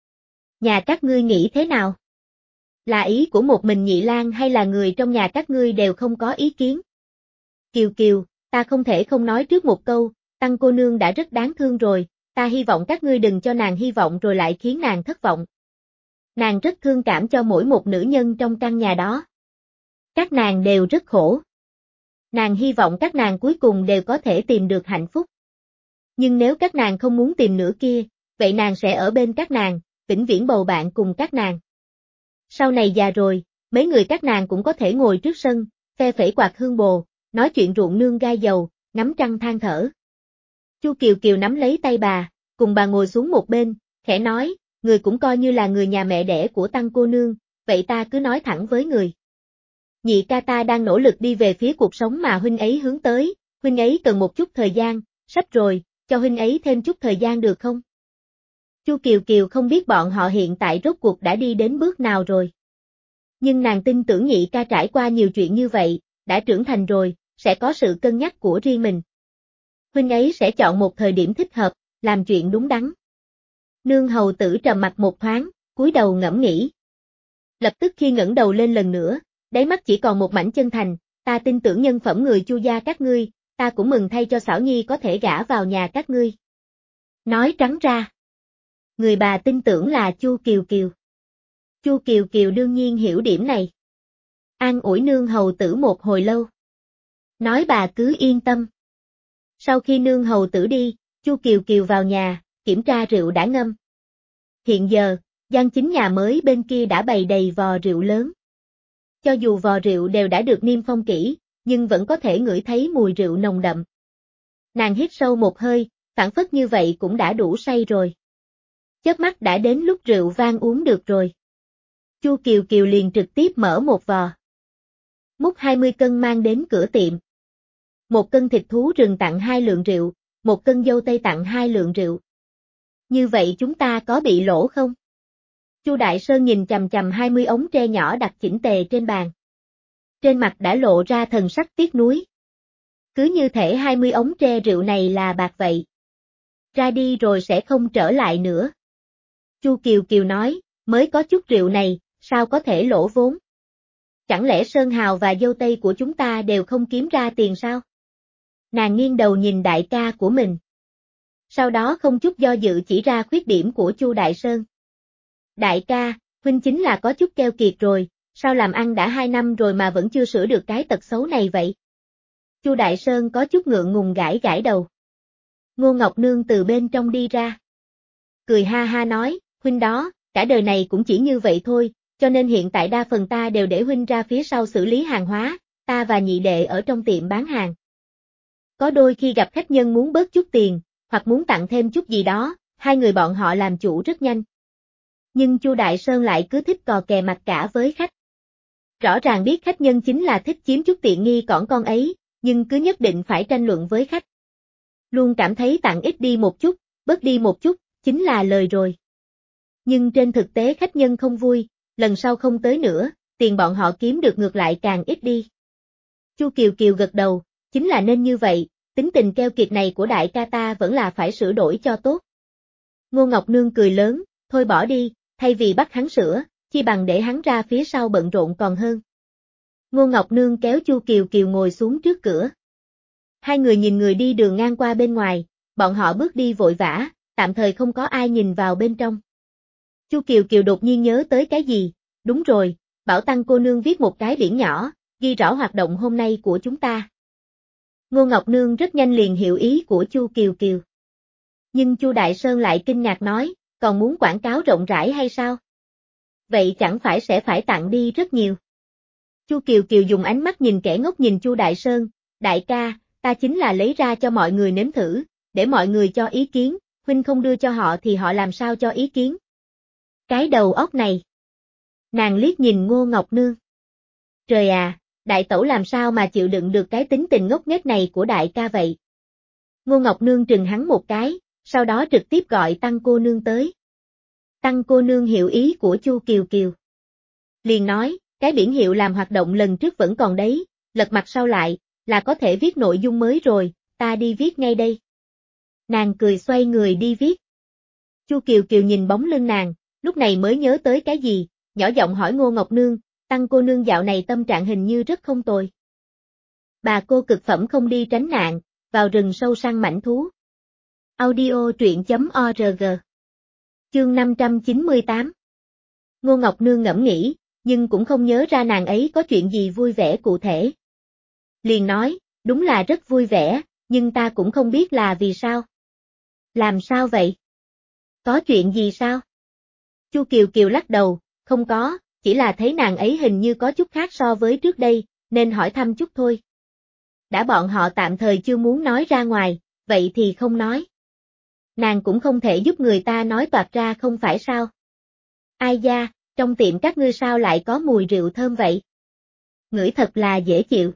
Nhà các ngươi nghĩ thế nào? Là ý của một mình Nhị Lang hay là người trong nhà các ngươi đều không có ý kiến? Kiều Kiều, ta không thể không nói trước một câu, Tăng cô nương đã rất đáng thương rồi, ta hy vọng các ngươi đừng cho nàng hy vọng rồi lại khiến nàng thất vọng. Nàng rất thương cảm cho mỗi một nữ nhân trong căn nhà đó. Các nàng đều rất khổ. Nàng hy vọng các nàng cuối cùng đều có thể tìm được hạnh phúc. Nhưng nếu các nàng không muốn tìm nữa kia, vậy nàng sẽ ở bên các nàng, vĩnh viễn bầu bạn cùng các nàng. Sau này già rồi, mấy người các nàng cũng có thể ngồi trước sân, phe phẩy quạt hương bồ, nói chuyện ruộng nương gai dầu, ngắm trăng than thở. Chu Kiều Kiều nắm lấy tay bà, cùng bà ngồi xuống một bên, khẽ nói, người cũng coi như là người nhà mẹ đẻ của Tăng cô nương, vậy ta cứ nói thẳng với người. Nhị ca ta đang nỗ lực đi về phía cuộc sống mà huynh ấy hướng tới, huynh ấy cần một chút thời gian, sắp rồi, cho huynh ấy thêm chút thời gian được không? Chu Kiều Kiều không biết bọn họ hiện tại rốt cuộc đã đi đến bước nào rồi. Nhưng nàng tin tưởng nhị ca trải qua nhiều chuyện như vậy, đã trưởng thành rồi, sẽ có sự cân nhắc của riêng mình. Huynh ấy sẽ chọn một thời điểm thích hợp, làm chuyện đúng đắn. Nương hầu tử trầm mặt một thoáng, cúi đầu ngẫm nghĩ. Lập tức khi ngẩng đầu lên lần nữa, đáy mắt chỉ còn một mảnh chân thành, ta tin tưởng nhân phẩm người Chu gia các ngươi, ta cũng mừng thay cho Xảo Nhi có thể gả vào nhà các ngươi. Nói trắng ra, người bà tin tưởng là Chu Kiều Kiều. Chu Kiều Kiều đương nhiên hiểu điểm này. An ủi nương hầu tử một hồi lâu. Nói bà cứ yên tâm. Sau khi nương hầu tử đi, Chu Kiều Kiều vào nhà, kiểm tra rượu đã ngâm. Hiện giờ, gian chính nhà mới bên kia đã bày đầy vò rượu lớn. Cho dù vò rượu đều đã được niêm phong kỹ, nhưng vẫn có thể ngửi thấy mùi rượu nồng đậm. Nàng hít sâu một hơi, phản phất như vậy cũng đã đủ say rồi. Chớp mắt đã đến lúc rượu vang uống được rồi. Chu Kiều Kiều liền trực tiếp mở một vò. Múc hai mươi cân mang đến cửa tiệm. Một cân thịt thú rừng tặng hai lượng rượu, một cân dâu tây tặng hai lượng rượu. Như vậy chúng ta có bị lỗ không? Chu Đại Sơn nhìn chằm chằm hai mươi ống tre nhỏ đặt chỉnh tề trên bàn. Trên mặt đã lộ ra thần sắc tiếc nuối. Cứ như thể hai mươi ống tre rượu này là bạc vậy. Ra đi rồi sẽ không trở lại nữa. Chu Kiều Kiều nói, mới có chút rượu này, sao có thể lỗ vốn? Chẳng lẽ Sơn Hào và dâu tây của chúng ta đều không kiếm ra tiền sao? Nàng nghiêng đầu nhìn đại ca của mình. Sau đó không chút do dự chỉ ra khuyết điểm của Chu Đại Sơn. Đại ca, huynh chính là có chút keo kiệt rồi, sao làm ăn đã hai năm rồi mà vẫn chưa sửa được cái tật xấu này vậy? Chu Đại Sơn có chút ngượng ngùng gãi gãi đầu. Ngô Ngọc Nương từ bên trong đi ra. Cười ha ha nói, huynh đó, cả đời này cũng chỉ như vậy thôi, cho nên hiện tại đa phần ta đều để huynh ra phía sau xử lý hàng hóa, ta và nhị đệ ở trong tiệm bán hàng. Có đôi khi gặp khách nhân muốn bớt chút tiền, hoặc muốn tặng thêm chút gì đó, hai người bọn họ làm chủ rất nhanh. Nhưng Chu Đại Sơn lại cứ thích cò kè mặt cả với khách. Rõ ràng biết khách nhân chính là thích chiếm chút tiện nghi cỏn con ấy, nhưng cứ nhất định phải tranh luận với khách. Luôn cảm thấy tặng ít đi một chút, bớt đi một chút, chính là lời rồi. Nhưng trên thực tế khách nhân không vui, lần sau không tới nữa, tiền bọn họ kiếm được ngược lại càng ít đi. Chu Kiều Kiều gật đầu, chính là nên như vậy, tính tình keo kiệt này của đại ca ta vẫn là phải sửa đổi cho tốt. Ngô Ngọc Nương cười lớn, thôi bỏ đi, thay vì bắt hắn sửa, chi bằng để hắn ra phía sau bận rộn còn hơn. Ngô Ngọc Nương kéo Chu Kiều Kiều ngồi xuống trước cửa. Hai người nhìn người đi đường ngang qua bên ngoài, bọn họ bước đi vội vã, tạm thời không có ai nhìn vào bên trong. Chu Kiều Kiều đột nhiên nhớ tới cái gì, đúng rồi, bảo Tăng cô nương viết một cái biển nhỏ, ghi rõ hoạt động hôm nay của chúng ta. Ngô Ngọc Nương rất nhanh liền hiểu ý của Chu Kiều Kiều. Nhưng Chu Đại Sơn lại kinh ngạc nói, còn muốn quảng cáo rộng rãi hay sao? Vậy chẳng phải sẽ phải tặng đi rất nhiều. Chu Kiều Kiều dùng ánh mắt nhìn kẻ ngốc nhìn Chu Đại Sơn, đại ca, ta chính là lấy ra cho mọi người nếm thử, để mọi người cho ý kiến, huynh không đưa cho họ thì họ làm sao cho ý kiến. Cái đầu óc này. Nàng liếc nhìn Ngô Ngọc Nương. Trời à, đại tẩu làm sao mà chịu đựng được cái tính tình ngốc nghếch này của đại ca vậy. Ngô Ngọc Nương trừng hắn một cái, sau đó trực tiếp gọi Tăng cô nương tới. Tăng cô nương hiểu ý của Chu Kiều Kiều. Liền nói, cái biển hiệu làm hoạt động lần trước vẫn còn đấy, lật mặt sau lại, là có thể viết nội dung mới rồi, ta đi viết ngay đây. Nàng cười xoay người đi viết. Chu Kiều Kiều nhìn bóng lưng nàng, lúc này mới nhớ tới cái gì, nhỏ giọng hỏi Ngô Ngọc Nương, Tăng cô nương dạo này tâm trạng hình như rất không tồi. Bà cô cực phẩm không đi tránh nạn, vào rừng sâu săn mãnh thú. Audio truyện chấm org. Chương năm trăm chín mươi tám. Ngô Ngọc Nương ngẫm nghĩ, nhưng cũng không nhớ ra nàng ấy có chuyện gì vui vẻ cụ thể. Liền nói, đúng là rất vui vẻ, nhưng ta cũng không biết là vì sao. Làm sao vậy? Có chuyện gì sao? Chu Kiều Kiều lắc đầu, không có, chỉ là thấy nàng ấy hình như có chút khác so với trước đây, nên hỏi thăm chút thôi. Đã bọn họ tạm thời chưa muốn nói ra ngoài, vậy thì không nói. Nàng cũng không thể giúp người ta nói toạc ra không phải sao. Ai da, trong tiệm các ngươi sao lại có mùi rượu thơm vậy? Ngửi thật là dễ chịu.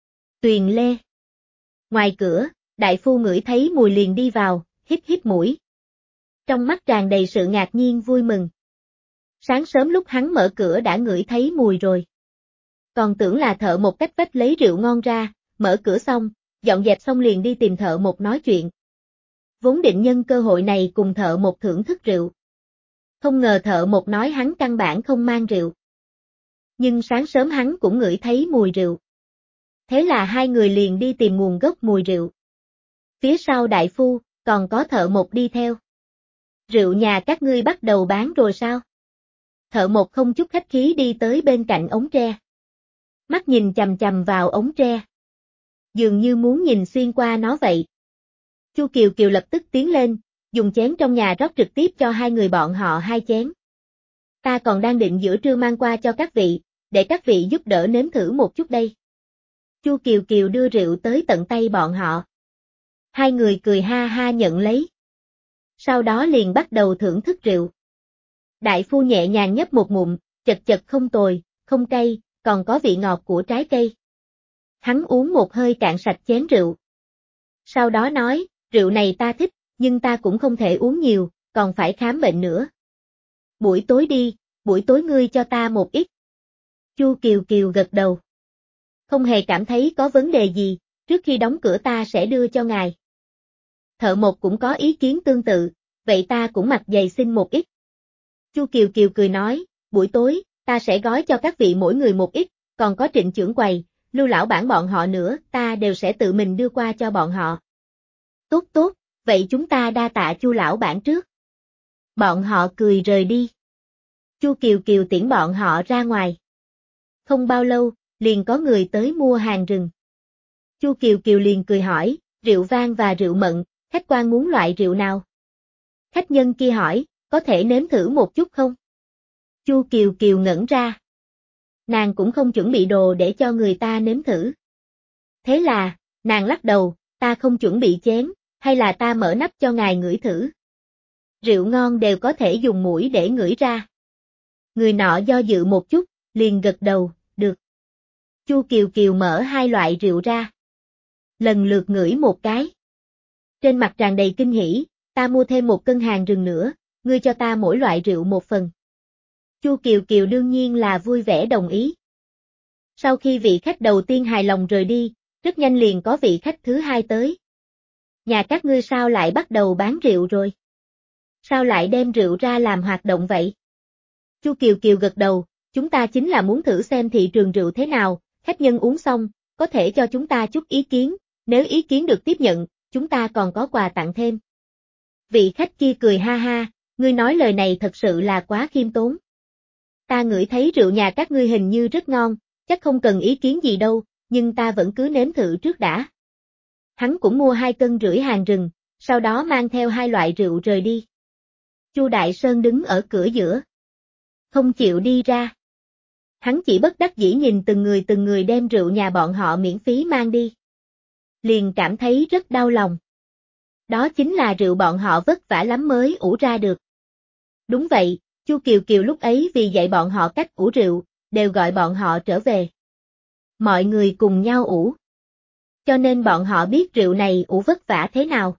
Tuyền Lê. Ngoài cửa, đại phu ngửi thấy mùi liền đi vào, hít hít mũi. Trong mắt tràn đầy sự ngạc nhiên vui mừng. Sáng sớm lúc hắn mở cửa đã ngửi thấy mùi rồi. Còn tưởng là thợ một cách vách lấy rượu ngon ra, mở cửa xong, dọn dẹp xong liền đi tìm thợ một nói chuyện. Vốn định nhân cơ hội này cùng thợ một thưởng thức rượu. Không ngờ thợ một nói hắn căn bản không mang rượu. Nhưng sáng sớm hắn cũng ngửi thấy mùi rượu. Thế là hai người liền đi tìm nguồn gốc mùi rượu. Phía sau đại phu, còn có thợ một đi theo. Rượu nhà các ngươi bắt đầu bán rồi sao? Thợ một không chút khách khí đi tới bên cạnh ống tre. Mắt nhìn chằm chằm vào ống tre. Dường như muốn nhìn xuyên qua nó vậy. Chu Kiều Kiều lập tức tiến lên, dùng chén trong nhà rót trực tiếp cho hai người bọn họ hai chén. Ta còn đang định giữa trưa mang qua cho các vị, để các vị giúp đỡ nếm thử một chút đây. Chu Kiều Kiều đưa rượu tới tận tay bọn họ. Hai người cười ha ha nhận lấy. Sau đó liền bắt đầu thưởng thức rượu. Đại phu nhẹ nhàng nhấp một ngụm, chật chật không tồi, không cay, còn có vị ngọt của trái cây. Hắn uống một hơi cạn sạch chén rượu. Sau đó nói, rượu này ta thích, nhưng ta cũng không thể uống nhiều, còn phải khám bệnh nữa. Buổi tối đi, buổi tối ngươi cho ta một ít. Chu Kiều Kiều gật đầu. Không hề cảm thấy có vấn đề gì, trước khi đóng cửa ta sẽ đưa cho ngài. Thợ một cũng có ý kiến tương tự, vậy ta cũng mặc giày xin một ít. Chu Kiều Kiều cười nói, buổi tối, ta sẽ gói cho các vị mỗi người một ít, còn có Trịnh trưởng quầy, Lưu lão bản bọn họ nữa, ta đều sẽ tự mình đưa qua cho bọn họ. Tốt tốt, vậy chúng ta đa tạ Chu lão bản trước. Bọn họ cười rời đi. Chu Kiều Kiều tiễn bọn họ ra ngoài. Không bao lâu, liền có người tới mua hàng rừng. Chu Kiều Kiều liền cười hỏi, rượu vang và rượu mận, khách quan muốn loại rượu nào? Khách nhân kia hỏi, có thể nếm thử một chút không? Chu Kiều Kiều ngẩn ra. Nàng cũng không chuẩn bị đồ để cho người ta nếm thử. Thế là, nàng lắc đầu, ta không chuẩn bị chén, hay là ta mở nắp cho ngài ngửi thử. Rượu ngon đều có thể dùng mũi để ngửi ra. Người nọ do dự một chút, liền gật đầu, được. Chu Kiều Kiều mở hai loại rượu ra. Lần lượt ngửi một cái. Trên mặt tràn đầy kinh hỉ, ta mua thêm một cân hàng rừng nữa, ngươi cho ta mỗi loại rượu một phần. Chu Kiều Kiều đương nhiên là vui vẻ đồng ý. Sau khi vị khách đầu tiên hài lòng rời đi, rất nhanh liền có vị khách thứ hai tới. Nhà các ngươi sao lại bắt đầu bán rượu rồi? Sao lại đem rượu ra làm hoạt động vậy? Chu Kiều Kiều gật đầu, chúng ta chính là muốn thử xem thị trường rượu thế nào, khách nhân uống xong, có thể cho chúng ta chút ý kiến, nếu ý kiến được tiếp nhận, chúng ta còn có quà tặng thêm. Vị khách kia cười ha ha, ngươi nói lời này thật sự là quá khiêm tốn. Ta ngửi thấy rượu nhà các ngươi hình như rất ngon, chắc không cần ý kiến gì đâu, nhưng ta vẫn cứ nếm thử trước đã. Hắn cũng mua hai cân rưỡi hàng rừng, sau đó mang theo hai loại rượu rời đi. Chu Đại Sơn đứng ở cửa giữa. Không chịu đi ra. Hắn chỉ bất đắc dĩ nhìn từng người từng người đem rượu nhà bọn họ miễn phí mang đi. Liền cảm thấy rất đau lòng. Đó chính là rượu bọn họ vất vả lắm mới ủ ra được. Đúng vậy, Chu Kiều Kiều lúc ấy vì dạy bọn họ cách ủ rượu, đều gọi bọn họ trở về. Mọi người cùng nhau ủ. Cho nên bọn họ biết rượu này ủ vất vả thế nào.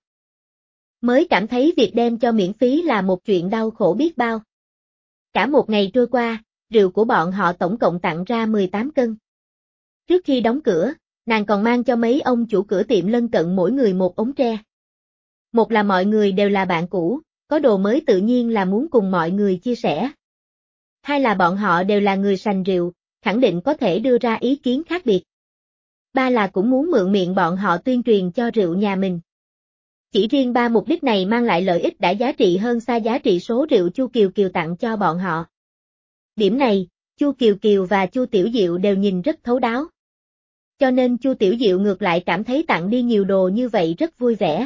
Mới cảm thấy việc đem cho miễn phí là một chuyện đau khổ biết bao. Cả một ngày trôi qua, rượu của bọn họ tổng cộng tặng ra mười tám cân. Trước khi đóng cửa, nàng còn mang cho mấy ông chủ cửa tiệm lân cận mỗi người một ống tre. Một là mọi người đều là bạn cũ, có đồ mới tự nhiên là muốn cùng mọi người chia sẻ. Hai là bọn họ đều là người sành rượu, khẳng định có thể đưa ra ý kiến khác biệt. Ba là cũng muốn mượn miệng bọn họ tuyên truyền cho rượu nhà mình. Chỉ riêng ba mục đích này mang lại lợi ích đã giá trị hơn xa giá trị số rượu Chu Kiều Kiều tặng cho bọn họ. Điểm này, Chu Kiều Kiều và Chu Tiểu Diệu đều nhìn rất thấu đáo. Cho nên Chu Tiểu Diệu ngược lại cảm thấy tặng đi nhiều đồ như vậy rất vui vẻ.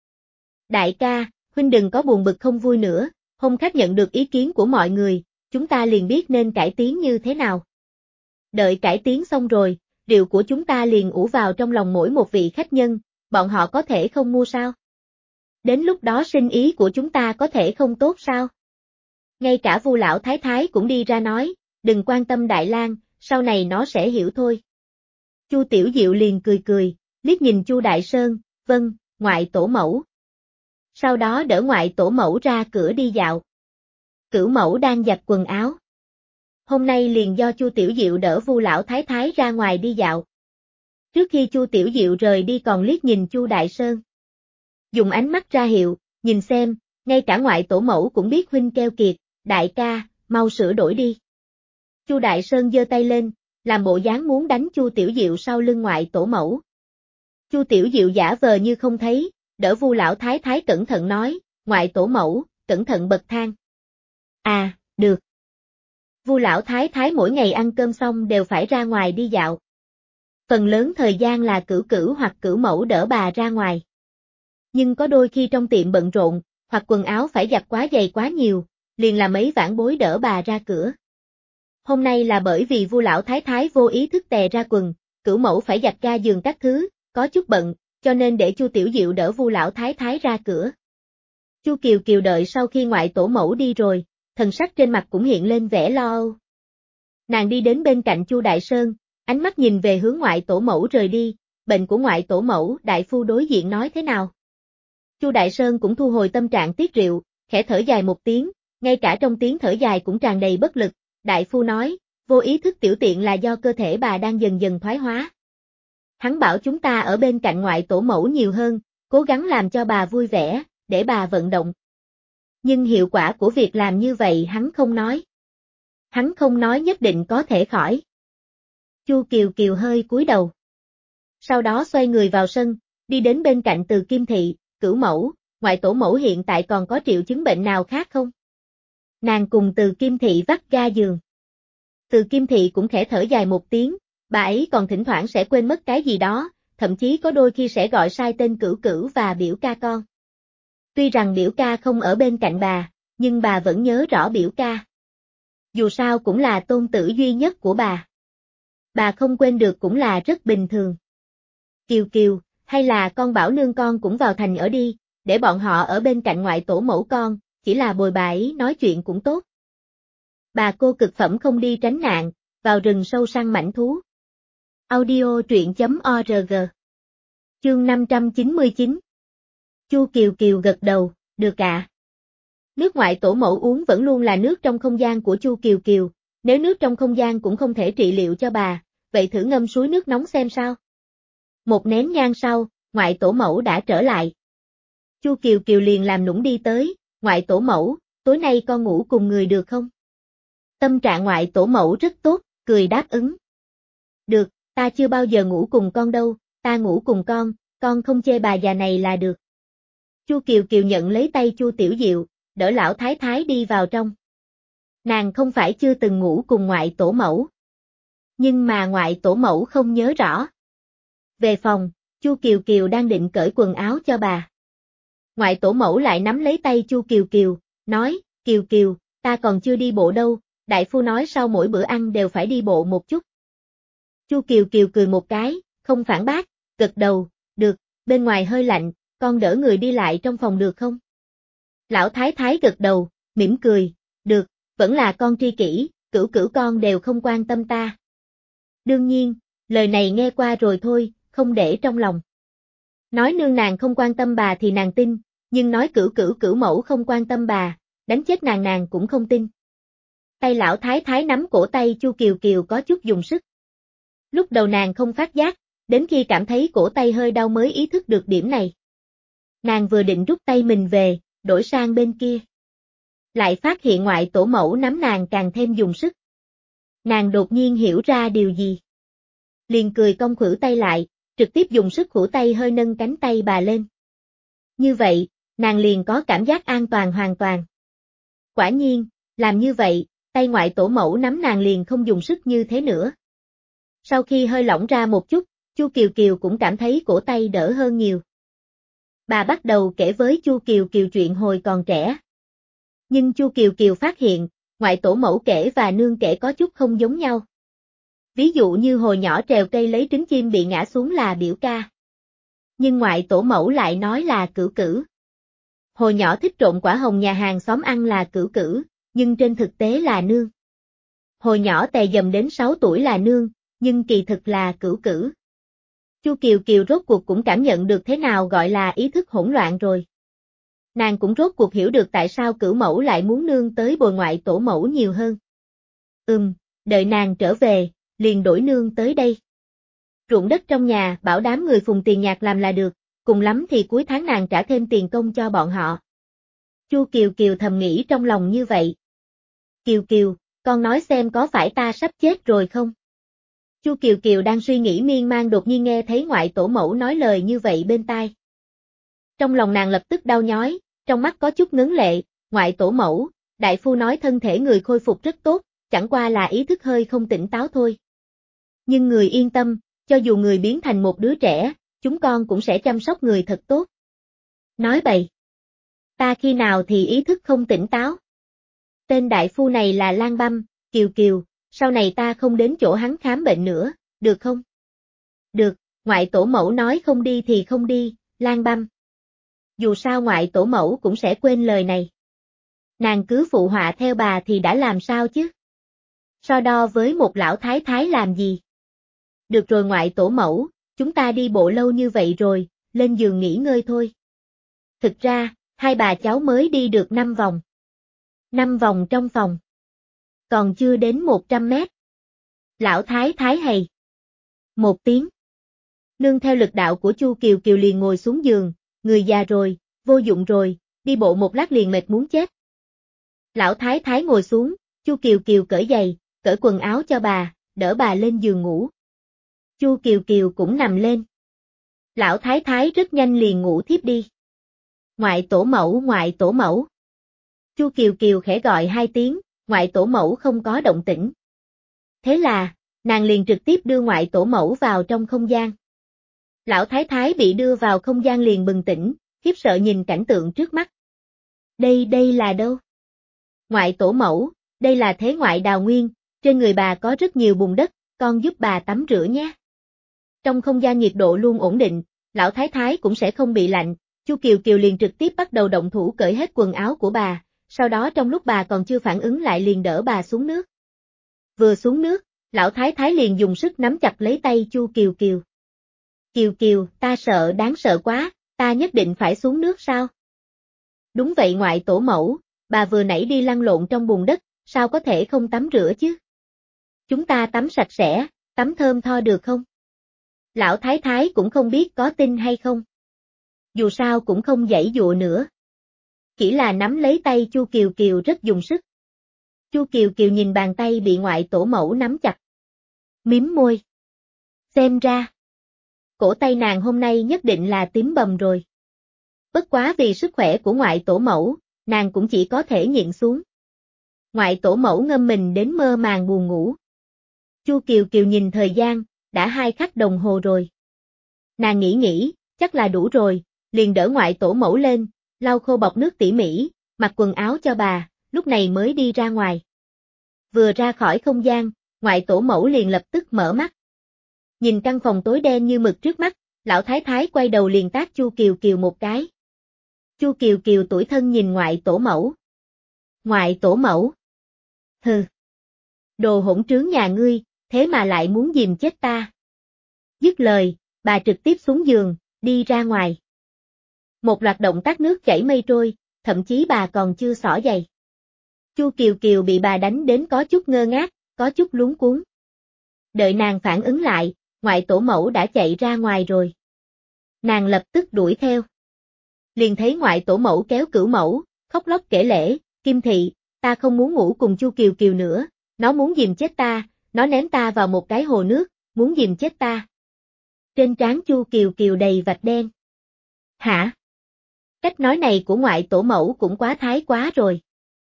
Đại ca, huynh đừng có buồn bực không vui nữa, hôm khác nhận được ý kiến của mọi người, chúng ta liền biết nên cải tiến như thế nào. Đợi cải tiến xong rồi, rượu của chúng ta liền ủ vào trong lòng mỗi một vị khách nhân, bọn họ có thể không mua sao? Đến lúc đó sinh ý của chúng ta có thể không tốt sao? Ngay cả Vu lão thái thái cũng đi ra nói, đừng quan tâm Đại Lang, sau này nó sẽ hiểu thôi. Chu Tiểu Diệu liền cười cười, liếc nhìn Chu Đại Sơn, vâng, ngoại tổ mẫu. Sau đó đỡ ngoại tổ mẫu ra cửa đi dạo. Cửu mẫu đang giặt quần áo. Hôm nay liền do Chu Tiểu Diệu đỡ Vu lão thái thái ra ngoài đi dạo. Trước khi Chu Tiểu Diệu rời đi còn liếc nhìn Chu Đại Sơn. Dùng ánh mắt ra hiệu, nhìn xem, ngay cả ngoại tổ mẫu cũng biết huynh keo kiệt, đại ca, mau sửa đổi đi. Chu Đại Sơn giơ tay lên, làm bộ dáng muốn đánh Chu Tiểu Diệu sau lưng ngoại tổ mẫu. Chu Tiểu Diệu giả vờ như không thấy, đỡ Vu lão thái thái cẩn thận nói, ngoại tổ mẫu, cẩn thận bậc thang. À, được. Vu lão thái thái mỗi ngày ăn cơm xong đều phải ra ngoài đi dạo. Phần lớn thời gian là cửu cửu hoặc cửu mẫu đỡ bà ra ngoài. Nhưng có đôi khi trong tiệm bận rộn, hoặc quần áo phải giặt quá dày quá nhiều, liền là mấy vãn bối đỡ bà ra cửa. Hôm nay là bởi vì Vu lão thái thái vô ý thức tè ra quần, cửu mẫu phải giặt ga giường các thứ, có chút bận, cho nên để Chu Tiểu Diệu đỡ Vu lão thái thái ra cửa. Chu Kiều Kiều đợi sau khi ngoại tổ mẫu đi rồi, thần sắc trên mặt cũng hiện lên vẻ lo âu. Nàng đi đến bên cạnh Chu Đại Sơn, ánh mắt nhìn về hướng ngoại tổ mẫu rời đi, bệnh của ngoại tổ mẫu đại phu đối diện nói thế nào. Chu Đại Sơn cũng thu hồi tâm trạng tiếc rượu, khẽ thở dài một tiếng, ngay cả trong tiếng thở dài cũng tràn đầy bất lực, đại phu nói, vô ý thức tiểu tiện là do cơ thể bà đang dần dần thoái hóa, Hắn bảo chúng ta ở bên cạnh ngoại tổ mẫu nhiều hơn, cố gắng làm cho bà vui vẻ, để bà vận động. Nhưng hiệu quả của việc làm như vậy hắn không nói. Hắn không nói nhất định có thể khỏi. Chu Kiều Kiều hơi cúi đầu. Sau đó xoay người vào sân, đi đến bên cạnh Từ Kim Thị, Cửu mẫu, ngoại tổ mẫu hiện tại còn có triệu chứng bệnh nào khác không? Nàng cùng Từ Kim Thị vắt ga giường. Từ Kim Thị cũng khẽ thở dài một tiếng, bà ấy còn thỉnh thoảng sẽ quên mất cái gì đó, thậm chí có đôi khi sẽ gọi sai tên Cửu Cửu và biểu ca con. Tuy rằng biểu ca không ở bên cạnh bà, nhưng bà vẫn nhớ rõ biểu ca. Dù sao cũng là tôn tử duy nhất của bà. Bà không quên được cũng là rất bình thường. Kiều Kiều, hay là con bảo nương con cũng vào thành ở đi, để bọn họ ở bên cạnh ngoại tổ mẫu con, chỉ là bồi bà ấy nói chuyện cũng tốt. Bà cô cực phẩm không đi tránh nạn, vào rừng sâu săn mãnh thú. Audio truyện chấm org. Chương năm trăm chín mươi chín. Chu Kiều Kiều gật đầu, được ạ. Nước ngoại tổ mẫu uống vẫn luôn là nước trong không gian của Chu Kiều Kiều, nếu nước trong không gian cũng không thể trị liệu cho bà, vậy thử ngâm suối nước nóng xem sao. Một nén nhang sau, ngoại tổ mẫu đã trở lại. Chu Kiều Kiều liền làm nũng đi tới, ngoại tổ mẫu, tối nay con ngủ cùng người được không? Tâm trạng ngoại tổ mẫu rất tốt, cười đáp ứng. Được, ta chưa bao giờ ngủ cùng con đâu, ta ngủ cùng con, con không chê bà già này là được. Chu Kiều Kiều nhận lấy tay Chu Tiểu Diệu, đỡ lão thái thái đi vào trong. Nàng không phải chưa từng ngủ cùng ngoại tổ mẫu. Nhưng mà ngoại tổ mẫu không nhớ rõ. Về phòng, Chu Kiều Kiều đang định cởi quần áo cho bà. Ngoại tổ mẫu lại nắm lấy tay Chu Kiều Kiều, nói, Kiều Kiều, ta còn chưa đi bộ đâu, đại phu nói sau mỗi bữa ăn đều phải đi bộ một chút. Chu Kiều Kiều cười một cái, không phản bác, gật đầu, được, bên ngoài hơi lạnh, con đỡ người đi lại trong phòng được không? Lão thái thái gật đầu, mỉm cười, được, vẫn là con tri kỷ, cửu cửu con đều không quan tâm ta. Đương nhiên, lời này nghe qua rồi thôi, không để trong lòng. Nói nương nàng không quan tâm bà thì nàng tin, nhưng nói cửu cửu cửu mẫu không quan tâm bà, đánh chết nàng nàng cũng không tin. Tay lão thái thái nắm cổ tay Chu Kiều Kiều có chút dùng sức. Lúc đầu nàng không phát giác, đến khi cảm thấy cổ tay hơi đau mới ý thức được điểm này. Nàng vừa định rút tay mình về, đổi sang bên kia. Lại phát hiện ngoại tổ mẫu nắm nàng càng thêm dùng sức. Nàng đột nhiên hiểu ra điều gì. Liền cười cong khuỷu tay lại, trực tiếp dùng sức khuỷu tay hơi nâng cánh tay bà lên. Như vậy, nàng liền có cảm giác an toàn hoàn toàn. Quả nhiên, làm như vậy, tay ngoại tổ mẫu nắm nàng liền không dùng sức như thế nữa. Sau khi hơi lỏng ra một chút, Chu Kiều Kiều cũng cảm thấy cổ tay đỡ hơn nhiều. Bà bắt đầu kể với Chu Kiều Kiều chuyện hồi còn trẻ. Nhưng Chu Kiều Kiều phát hiện, ngoại tổ mẫu kể và nương kể có chút không giống nhau. Ví dụ như hồi nhỏ trèo cây lấy trứng chim bị ngã xuống là biểu ca. Nhưng ngoại tổ mẫu lại nói là cửu cửu. Hồi nhỏ thích trộn quả hồng nhà hàng xóm ăn là cửu cửu, nhưng trên thực tế là nương. Hồi nhỏ tè dầm đến sáu tuổi là nương, nhưng kỳ thực là cửu cửu. Chu Kiều Kiều rốt cuộc cũng cảm nhận được thế nào gọi là ý thức hỗn loạn rồi. Nàng cũng rốt cuộc hiểu được tại sao cửu mẫu lại muốn nương tới bồi ngoại tổ mẫu nhiều hơn. Ừm, đợi nàng trở về, liền đổi nương tới đây. Ruộng đất trong nhà bảo đám người phùng tiền nhạc làm là được, cùng lắm thì cuối tháng nàng trả thêm tiền công cho bọn họ. Chu Kiều Kiều thầm nghĩ trong lòng như vậy. Kiều Kiều, con nói xem có phải ta sắp chết rồi không? Chu Kiều Kiều đang suy nghĩ miên man đột nhiên nghe thấy ngoại tổ mẫu nói lời như vậy bên tai. Trong lòng nàng lập tức đau nhói, trong mắt có chút ngấn lệ, ngoại tổ mẫu, đại phu nói thân thể người khôi phục rất tốt, chẳng qua là ý thức hơi không tỉnh táo thôi. Nhưng người yên tâm, cho dù người biến thành một đứa trẻ, chúng con cũng sẽ chăm sóc người thật tốt. Nói bậy. Ta khi nào thì ý thức không tỉnh táo? Tên đại phu này là Lan Băm, Kiều Kiều, sau này ta không đến chỗ hắn khám bệnh nữa, được không? Được, ngoại tổ mẫu nói không đi thì không đi, Lan Băm. Dù sao ngoại tổ mẫu cũng sẽ quên lời này. Nàng cứ phụ họa theo bà thì đã làm sao chứ? So đo với một lão thái thái làm gì? Được rồi ngoại tổ mẫu, chúng ta đi bộ lâu như vậy rồi, lên giường nghỉ ngơi thôi. Thực ra, hai bà cháu mới đi được năm vòng. Năm vòng trong phòng. Còn chưa đến một trăm mét. Lão thái thái hầy. Một tiếng. Nương theo lực đạo của Chu Kiều Kiều liền ngồi xuống giường, người già rồi, vô dụng rồi, đi bộ một lát liền mệt muốn chết. Lão Thái Thái ngồi xuống, Chu Kiều Kiều cởi giày, cởi quần áo cho bà, đỡ bà lên giường ngủ. Chu Kiều Kiều cũng nằm lên. Lão Thái Thái rất nhanh liền ngủ thiếp đi. Ngoại tổ mẫu, ngoại tổ mẫu. Chu Kiều Kiều khẽ gọi hai tiếng, ngoại tổ mẫu không có động tĩnh. Thế là, nàng liền trực tiếp đưa ngoại tổ mẫu vào trong không gian. Lão Thái Thái bị đưa vào không gian liền bừng tỉnh, khiếp sợ nhìn cảnh tượng trước mắt. Đây đây là đâu? Ngoại tổ mẫu, đây là thế ngoại đào nguyên, trên người bà có rất nhiều bùn đất, con giúp bà tắm rửa nhé. Trong không gian nhiệt độ luôn ổn định, lão Thái Thái cũng sẽ không bị lạnh, Chu Kiều Kiều liền trực tiếp bắt đầu động thủ cởi hết quần áo của bà, sau đó trong lúc bà còn chưa phản ứng lại liền đỡ bà xuống nước. Vừa xuống nước, lão Thái Thái liền dùng sức nắm chặt lấy tay Chu Kiều Kiều. Kiều Kiều, ta sợ đáng sợ quá, ta nhất định phải xuống nước sao? Đúng vậy ngoại tổ mẫu, bà vừa nãy đi lăn lộn trong bùn đất, sao có thể không tắm rửa chứ? Chúng ta tắm sạch sẽ, tắm thơm tho được không? Lão Thái Thái cũng không biết có tin hay không. Dù sao cũng không giãy dụa nữa. Chỉ là nắm lấy tay Chu Kiều Kiều rất dùng sức. Chu Kiều Kiều nhìn bàn tay bị ngoại tổ mẫu nắm chặt. Mím môi. Xem ra. Cổ tay nàng hôm nay nhất định là tím bầm rồi. Bất quá vì sức khỏe của ngoại tổ mẫu, nàng cũng chỉ có thể nhịn xuống. Ngoại tổ mẫu ngâm mình đến mơ màng buồn ngủ. Chu Kiều Kiều nhìn thời gian, đã hai khắc đồng hồ rồi. Nàng nghĩ nghĩ, chắc là đủ rồi, liền đỡ ngoại tổ mẫu lên, lau khô bọc nước tỉ mỉ, mặc quần áo cho bà, lúc này mới đi ra ngoài. Vừa ra khỏi không gian, ngoại tổ mẫu liền lập tức mở mắt. Nhìn căn phòng tối đen như mực trước mắt, lão Thái Thái quay đầu liền tát Chu Kiều Kiều một cái. Chu Kiều Kiều tủi thân nhìn ngoại tổ mẫu. Ngoại tổ mẫu. Hừ. Đồ hỗn trướng nhà ngươi, thế mà lại muốn dìm chết ta. Dứt lời, bà trực tiếp xuống giường, đi ra ngoài. Một loạt động tác nước chảy mây trôi, thậm chí bà còn chưa xỏ giày. Chu Kiều Kiều bị bà đánh đến có chút ngơ ngác, có chút luống cuống. Đợi nàng phản ứng lại, ngoại tổ mẫu đã chạy ra ngoài rồi. Nàng lập tức đuổi theo. Liền thấy ngoại tổ mẫu kéo cửu mẫu, khóc lóc kể lể, Kim Thị, ta không muốn ngủ cùng Chu Kiều Kiều nữa, nó muốn dìm chết ta, nó ném ta vào một cái hồ nước, muốn dìm chết ta. Trên trán Chu Kiều Kiều đầy vạch đen. Hả? Cách nói này của ngoại tổ mẫu cũng quá thái quá rồi.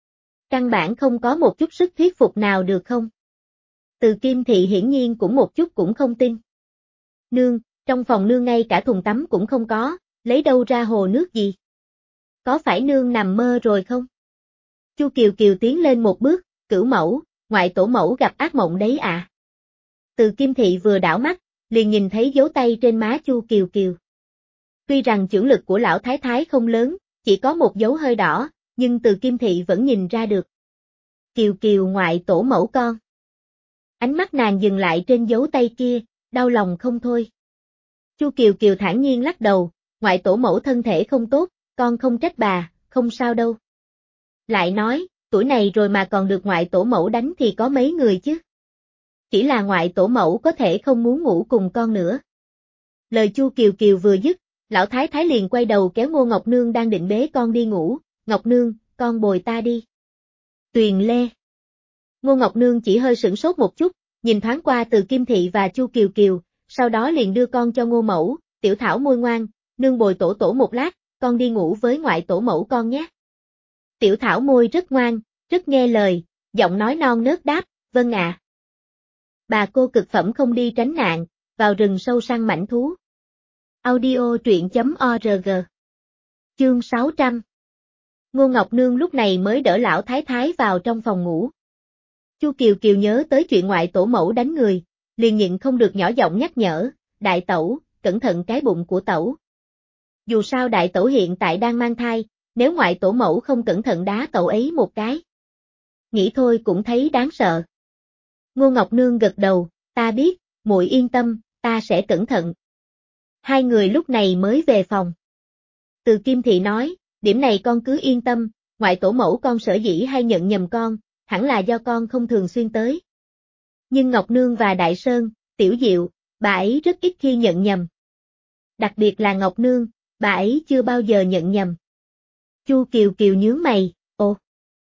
Căn bản không có một chút sức thuyết phục nào được không? Từ Kim Thị hiển nhiên cũng một chút cũng không tin. Nương, trong phòng nương ngay cả thùng tắm cũng không có, lấy đâu ra hồ nước gì? Có phải nương nằm mơ rồi không? Chu Kiều Kiều tiến lên một bước, cửu mẫu, ngoại tổ mẫu gặp ác mộng đấy à? Từ Kim Thị vừa đảo mắt, liền nhìn thấy dấu tay trên má Chu Kiều Kiều. Tuy rằng chưởng lực của lão Thái Thái không lớn, chỉ có một dấu hơi đỏ, nhưng từ Kim Thị vẫn nhìn ra được. Kiều Kiều ngoại tổ mẫu con. Ánh mắt nàng dừng lại trên dấu tay kia, đau lòng không thôi. Chu Kiều Kiều thản nhiên lắc đầu, ngoại tổ mẫu thân thể không tốt, con không trách bà, không sao đâu. Lại nói, tuổi này rồi mà còn được ngoại tổ mẫu đánh thì có mấy người chứ. Chỉ là ngoại tổ mẫu có thể không muốn ngủ cùng con nữa. Lời Chu Kiều Kiều vừa dứt, lão Thái Thái liền quay đầu kéo Ngô Ngọc Nương đang định bế con đi ngủ, Ngọc Nương, con bồi ta đi. Tuyền Lê. Ngô Ngọc Nương chỉ hơi sửng sốt một chút, nhìn thoáng qua Từ Kim Thị và Chu Kiều Kiều, sau đó liền đưa con cho Ngô Mẫu, Tiểu Thảo môi ngoan, nương bồi tổ tổ một lát, con đi ngủ với ngoại tổ mẫu con nhé. Tiểu Thảo môi rất ngoan, rất nghe lời, giọng nói non nớt đáp, vâng ạ. Bà cô cực phẩm không đi tránh nạn, vào rừng sâu săn mãnh thú. Audio truyện chấm org. Chương sáu trăm. Ngô Ngọc Nương lúc này mới đỡ lão Thái Thái vào trong phòng ngủ. Chu Kiều Kiều nhớ tới chuyện ngoại tổ mẫu đánh người, liền nhịn không được nhỏ giọng nhắc nhở, đại tẩu, cẩn thận cái bụng của tẩu. Dù sao đại tẩu hiện tại đang mang thai, nếu ngoại tổ mẫu không cẩn thận đá tẩu ấy một cái. Nghĩ thôi cũng thấy đáng sợ. Ngô Ngọc Nương gật đầu, ta biết, muội yên tâm, ta sẽ cẩn thận. Hai người lúc này mới về phòng. Từ Kim Thị nói, điểm này con cứ yên tâm, ngoại tổ mẫu con sở dĩ hay nhận nhầm con, hẳn là do con không thường xuyên tới. Nhưng Ngọc Nương và Đại Sơn, Tiểu Diệu, bà ấy rất ít khi nhận nhầm. Đặc biệt là Ngọc Nương, bà ấy chưa bao giờ nhận nhầm. Chu Kiều Kiều nhướng mày, ồ,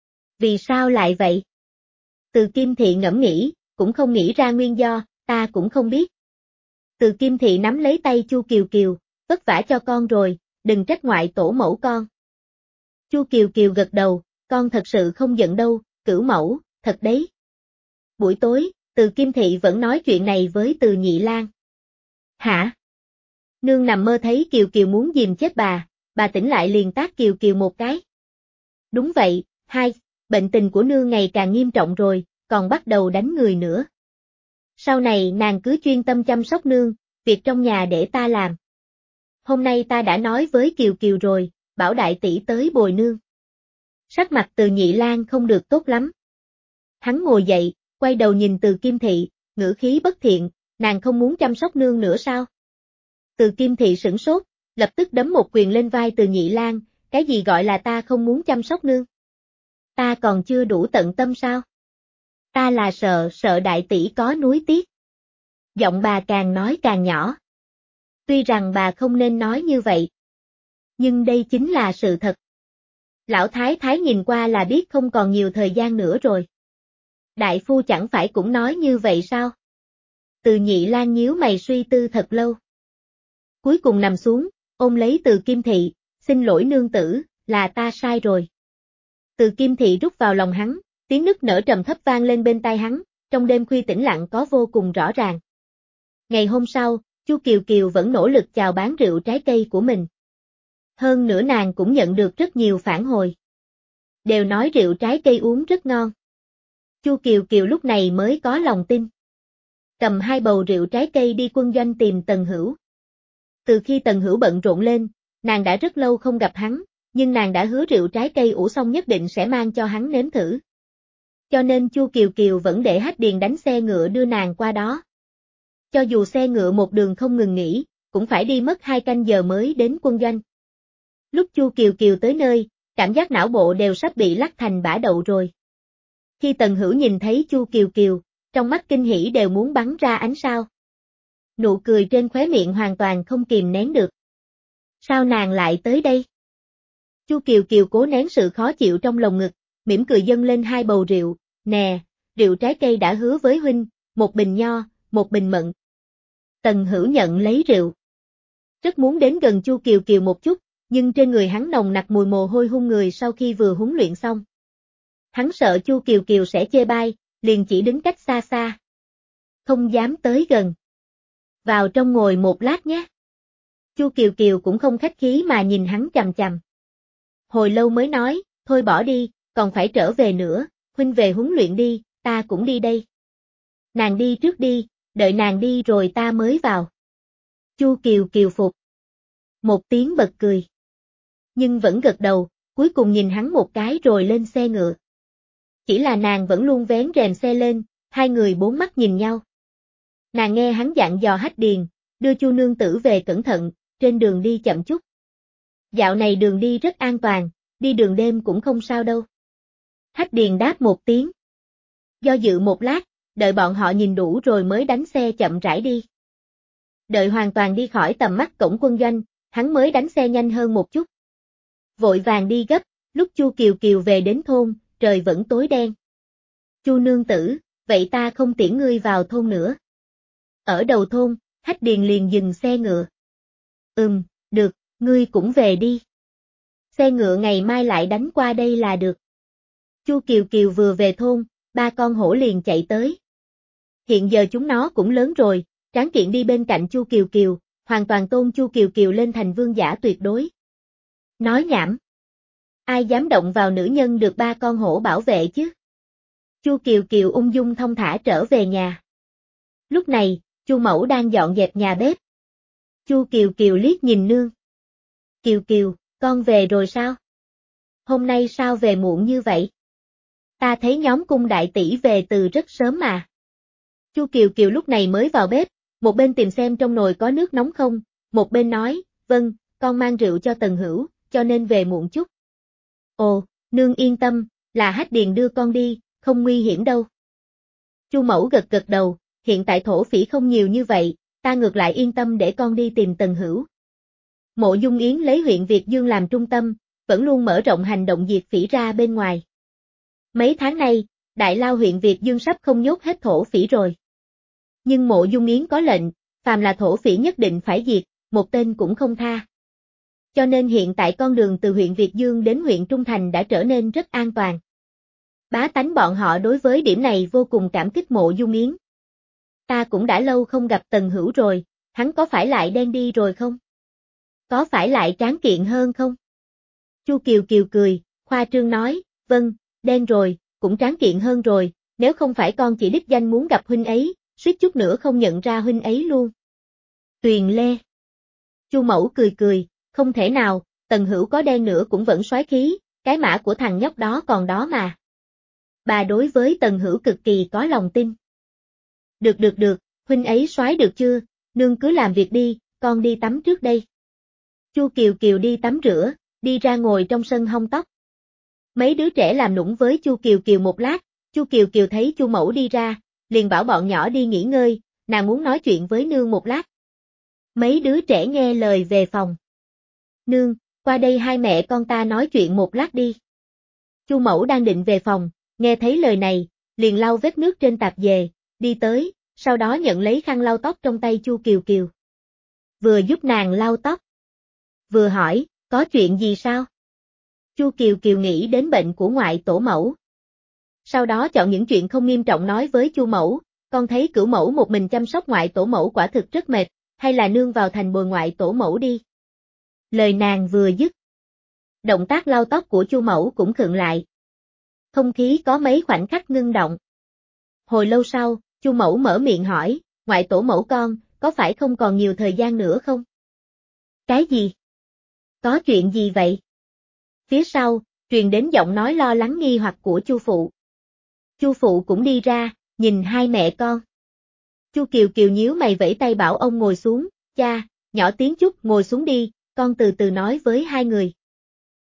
vì sao lại vậy? Từ Kim Thị ngẫm nghĩ, cũng không nghĩ ra nguyên do, ta cũng không biết. Từ Kim Thị nắm lấy tay Chu Kiều Kiều, vất vả cho con rồi, đừng trách ngoại tổ mẫu con. Chu Kiều Kiều gật đầu, con thật sự không giận đâu, cửu mẫu, thật đấy. Buổi tối, Từ Kim Thị vẫn nói chuyện này với Từ Nhị Lang. Hả? Nương nằm mơ thấy Kiều Kiều muốn giềm chết bà, bà tỉnh lại liền tát Kiều Kiều một cái. Đúng vậy, hai, bệnh tình của nương ngày càng nghiêm trọng rồi, còn bắt đầu đánh người nữa. Sau này nàng cứ chuyên tâm chăm sóc nương, việc trong nhà để ta làm. Hôm nay ta đã nói với Kiều Kiều rồi, bảo đại tỷ tới bồi nương. Sắc mặt Từ Nhị Lang không được tốt lắm. Hắn ngồi dậy, quay đầu nhìn Từ Kim Thị, ngữ khí bất thiện, nàng không muốn chăm sóc nương nữa sao? Từ Kim Thị sửng sốt, lập tức đấm một quyền lên vai Từ Nhị Lang, cái gì gọi là ta không muốn chăm sóc nương? Ta còn chưa đủ tận tâm sao? Ta là sợ, sợ đại tỷ có nuối tiếc. Giọng bà càng nói càng nhỏ. Tuy rằng bà không nên nói như vậy. Nhưng đây chính là sự thật. Lão Thái Thái nhìn qua là biết không còn nhiều thời gian nữa rồi. Đại phu chẳng phải cũng nói như vậy sao? Từ Nhị Lang nhíu mày suy tư thật lâu. Cuối cùng nằm xuống, ôm lấy Từ Kim Thị, xin lỗi nương tử, là ta sai rồi. Từ Kim Thị rút vào lòng hắn, tiếng nức nở trầm thấp vang lên bên tai hắn, trong đêm khuya tĩnh lặng có vô cùng rõ ràng. Ngày hôm sau, Chu Kiều Kiều vẫn nỗ lực chào bán rượu trái cây của mình. Hơn nữa nàng cũng nhận được rất nhiều phản hồi. Đều nói rượu trái cây uống rất ngon. Chu Kiều Kiều lúc này mới có lòng tin. Cầm hai bầu rượu trái cây đi quân doanh tìm Tần Hữu. Từ khi Tần Hữu bận rộn lên, nàng đã rất lâu không gặp hắn, nhưng nàng đã hứa rượu trái cây ủ xong nhất định sẽ mang cho hắn nếm thử. Cho nên Chu Kiều Kiều vẫn để Hách Điền đánh xe ngựa đưa nàng qua đó. Cho dù xe ngựa một đường không ngừng nghỉ, cũng phải đi mất hai canh giờ mới đến quân doanh. Lúc Chu Kiều Kiều tới nơi, cảm giác não bộ đều sắp bị lắc thành bã đậu rồi. Khi Tần Hữu nhìn thấy Chu Kiều Kiều, trong mắt kinh hỉ đều muốn bắn ra ánh sao. Nụ cười trên khóe miệng hoàn toàn không kìm nén được. Sao nàng lại tới đây? Chu Kiều Kiều cố nén sự khó chịu trong lồng ngực, mỉm cười dâng lên hai bầu rượu, nè, rượu trái cây đã hứa với huynh, một bình nho, một bình mận. Tần Hữu nhận lấy rượu. Rất muốn đến gần Chu Kiều Kiều một chút, nhưng trên người hắn nồng nặc mùi mồ hôi hun người sau khi vừa huấn luyện xong. Hắn sợ Chu Kiều Kiều sẽ chê bai, liền chỉ đứng cách xa xa. Không dám tới gần. Vào trong ngồi một lát nhé. Chu Kiều Kiều cũng không khách khí mà nhìn hắn chằm chằm. Hồi lâu mới nói, thôi bỏ đi, còn phải trở về nữa, huynh về huấn luyện đi, ta cũng đi đây. Nàng đi trước đi, đợi nàng đi rồi ta mới vào. Chu Kiều Kiều phục. Một tiếng bật cười. Nhưng vẫn gật đầu, cuối cùng nhìn hắn một cái rồi lên xe ngựa. Chỉ là nàng vẫn luôn vén rèm xe lên, hai người bốn mắt nhìn nhau. Nàng nghe hắn dặn dò Hách Điền, đưa Chu nương tử về cẩn thận, trên đường đi chậm chút. Dạo này đường đi rất an toàn, đi đường đêm cũng không sao đâu. Hách Điền đáp một tiếng. Do dự một lát, đợi bọn họ nhìn đủ rồi mới đánh xe chậm rãi đi. Đợi hoàn toàn đi khỏi tầm mắt cổng quân doanh, hắn mới đánh xe nhanh hơn một chút. Vội vàng đi gấp, lúc Chu Kiều Kiều về đến thôn, trời vẫn tối đen. Chu nương tử, vậy ta không tiễn ngươi vào thôn nữa. Ở đầu thôn, Hách Điền liền dừng xe ngựa. Ừm, được, ngươi cũng về đi. Xe ngựa ngày mai lại đánh qua đây là được. Chu Kiều Kiều vừa về thôn, ba con hổ liền chạy tới. Hiện giờ chúng nó cũng lớn rồi, Tráng Kiện đi bên cạnh Chu Kiều Kiều, hoàn toàn tôn Chu Kiều Kiều lên thành vương giả tuyệt đối. Nói nhảm. Ai dám động vào nữ nhân được ba con hổ bảo vệ chứ? Chu Kiều Kiều ung dung thong thả trở về nhà. Lúc này, Chu Mẫu đang dọn dẹp nhà bếp. Chu Kiều Kiều liếc nhìn nương. Kiều Kiều, con về rồi sao? Hôm nay sao về muộn như vậy? Ta thấy nhóm cung đại tỷ về từ rất sớm mà. Chu Kiều Kiều lúc này mới vào bếp, một bên tìm xem trong nồi có nước nóng không, một bên nói, vâng, con mang rượu cho Tần Hữu, cho nên về muộn chút. Ồ, nương yên tâm, là Hách Điền đưa con đi, không nguy hiểm đâu. Chu Mẫu gật gật đầu, hiện tại thổ phỉ không nhiều như vậy, ta ngược lại yên tâm để con đi tìm Tần Hữu, Mộ Dung Yến lấy huyện Việt Dương làm trung tâm, vẫn luôn mở rộng hành động diệt phỉ ra bên ngoài. Mấy tháng nay, Đại Lao huyện Việt Dương sắp không nhốt hết thổ phỉ rồi. Nhưng Mộ Dung Yến có lệnh, phàm là thổ phỉ nhất định phải diệt, một tên cũng không tha. Cho nên hiện tại con đường từ huyện Việt Dương đến huyện Trung Thành đã trở nên rất an toàn. Bá tánh bọn họ đối với điểm này vô cùng cảm kích Mộ Dung Yến. Ta cũng đã lâu không gặp Tần Hữu rồi, hắn có phải lại đen đi rồi không? Có phải lại tráng kiện hơn không? Chu Kiều Kiều cười, khoa trương nói, vâng, đen rồi, cũng tráng kiện hơn rồi, nếu không phải con chỉ đích danh muốn gặp huynh ấy, suýt chút nữa không nhận ra huynh ấy luôn. Tuyền Lê. Chu Mẫu cười cười, không thể nào, Tần Hữu có đen nữa cũng vẫn soái khí, cái mã của thằng nhóc đó còn đó mà. Bà đối với Tần Hữu cực kỳ có lòng tin. Được được được, huynh ấy soái được chưa, nương cứ làm việc đi, con đi tắm trước đây. Chu Kiều Kiều đi tắm rửa, đi ra ngồi trong sân hong tóc. Mấy đứa trẻ làm nũng với Chu Kiều Kiều một lát, Chu Kiều Kiều thấy Chu Mẫu đi ra, liền bảo bọn nhỏ đi nghỉ ngơi, nàng muốn nói chuyện với nương một lát. Mấy đứa trẻ nghe lời về phòng. Nương, qua đây hai mẹ con ta nói chuyện một lát đi. Chu Mẫu đang định về phòng, nghe thấy lời này, liền lau vết nước trên tạp dề, đi tới, sau đó nhận lấy khăn lau tóc trong tay Chu Kiều Kiều. Vừa giúp nàng lau tóc, vừa hỏi, có chuyện gì sao? Chu Kiều Kiều nghĩ đến bệnh của ngoại tổ mẫu. Sau đó chọn những chuyện không nghiêm trọng nói với Chu Mẫu, con thấy Cửu Mẫu một mình chăm sóc ngoại tổ mẫu quả thực rất mệt, hay là nương vào thành bồi ngoại tổ mẫu đi. Lời nàng vừa dứt, động tác lau tóc của Chu Mẫu cũng khựng lại. Không khí có mấy khoảnh khắc ngưng động. Hồi lâu sau, Chu Mẫu mở miệng hỏi, ngoại tổ mẫu con, có phải không còn nhiều thời gian nữa không? Cái gì? Có chuyện gì vậy? Phía sau, truyền đến giọng nói lo lắng nghi hoặc của Chu phụ. Chu phụ cũng đi ra, nhìn hai mẹ con. Chu Kiều Kiều nhíu mày vẫy tay bảo ông ngồi xuống, cha, nhỏ tiếng chút ngồi xuống đi, con từ từ nói với hai người.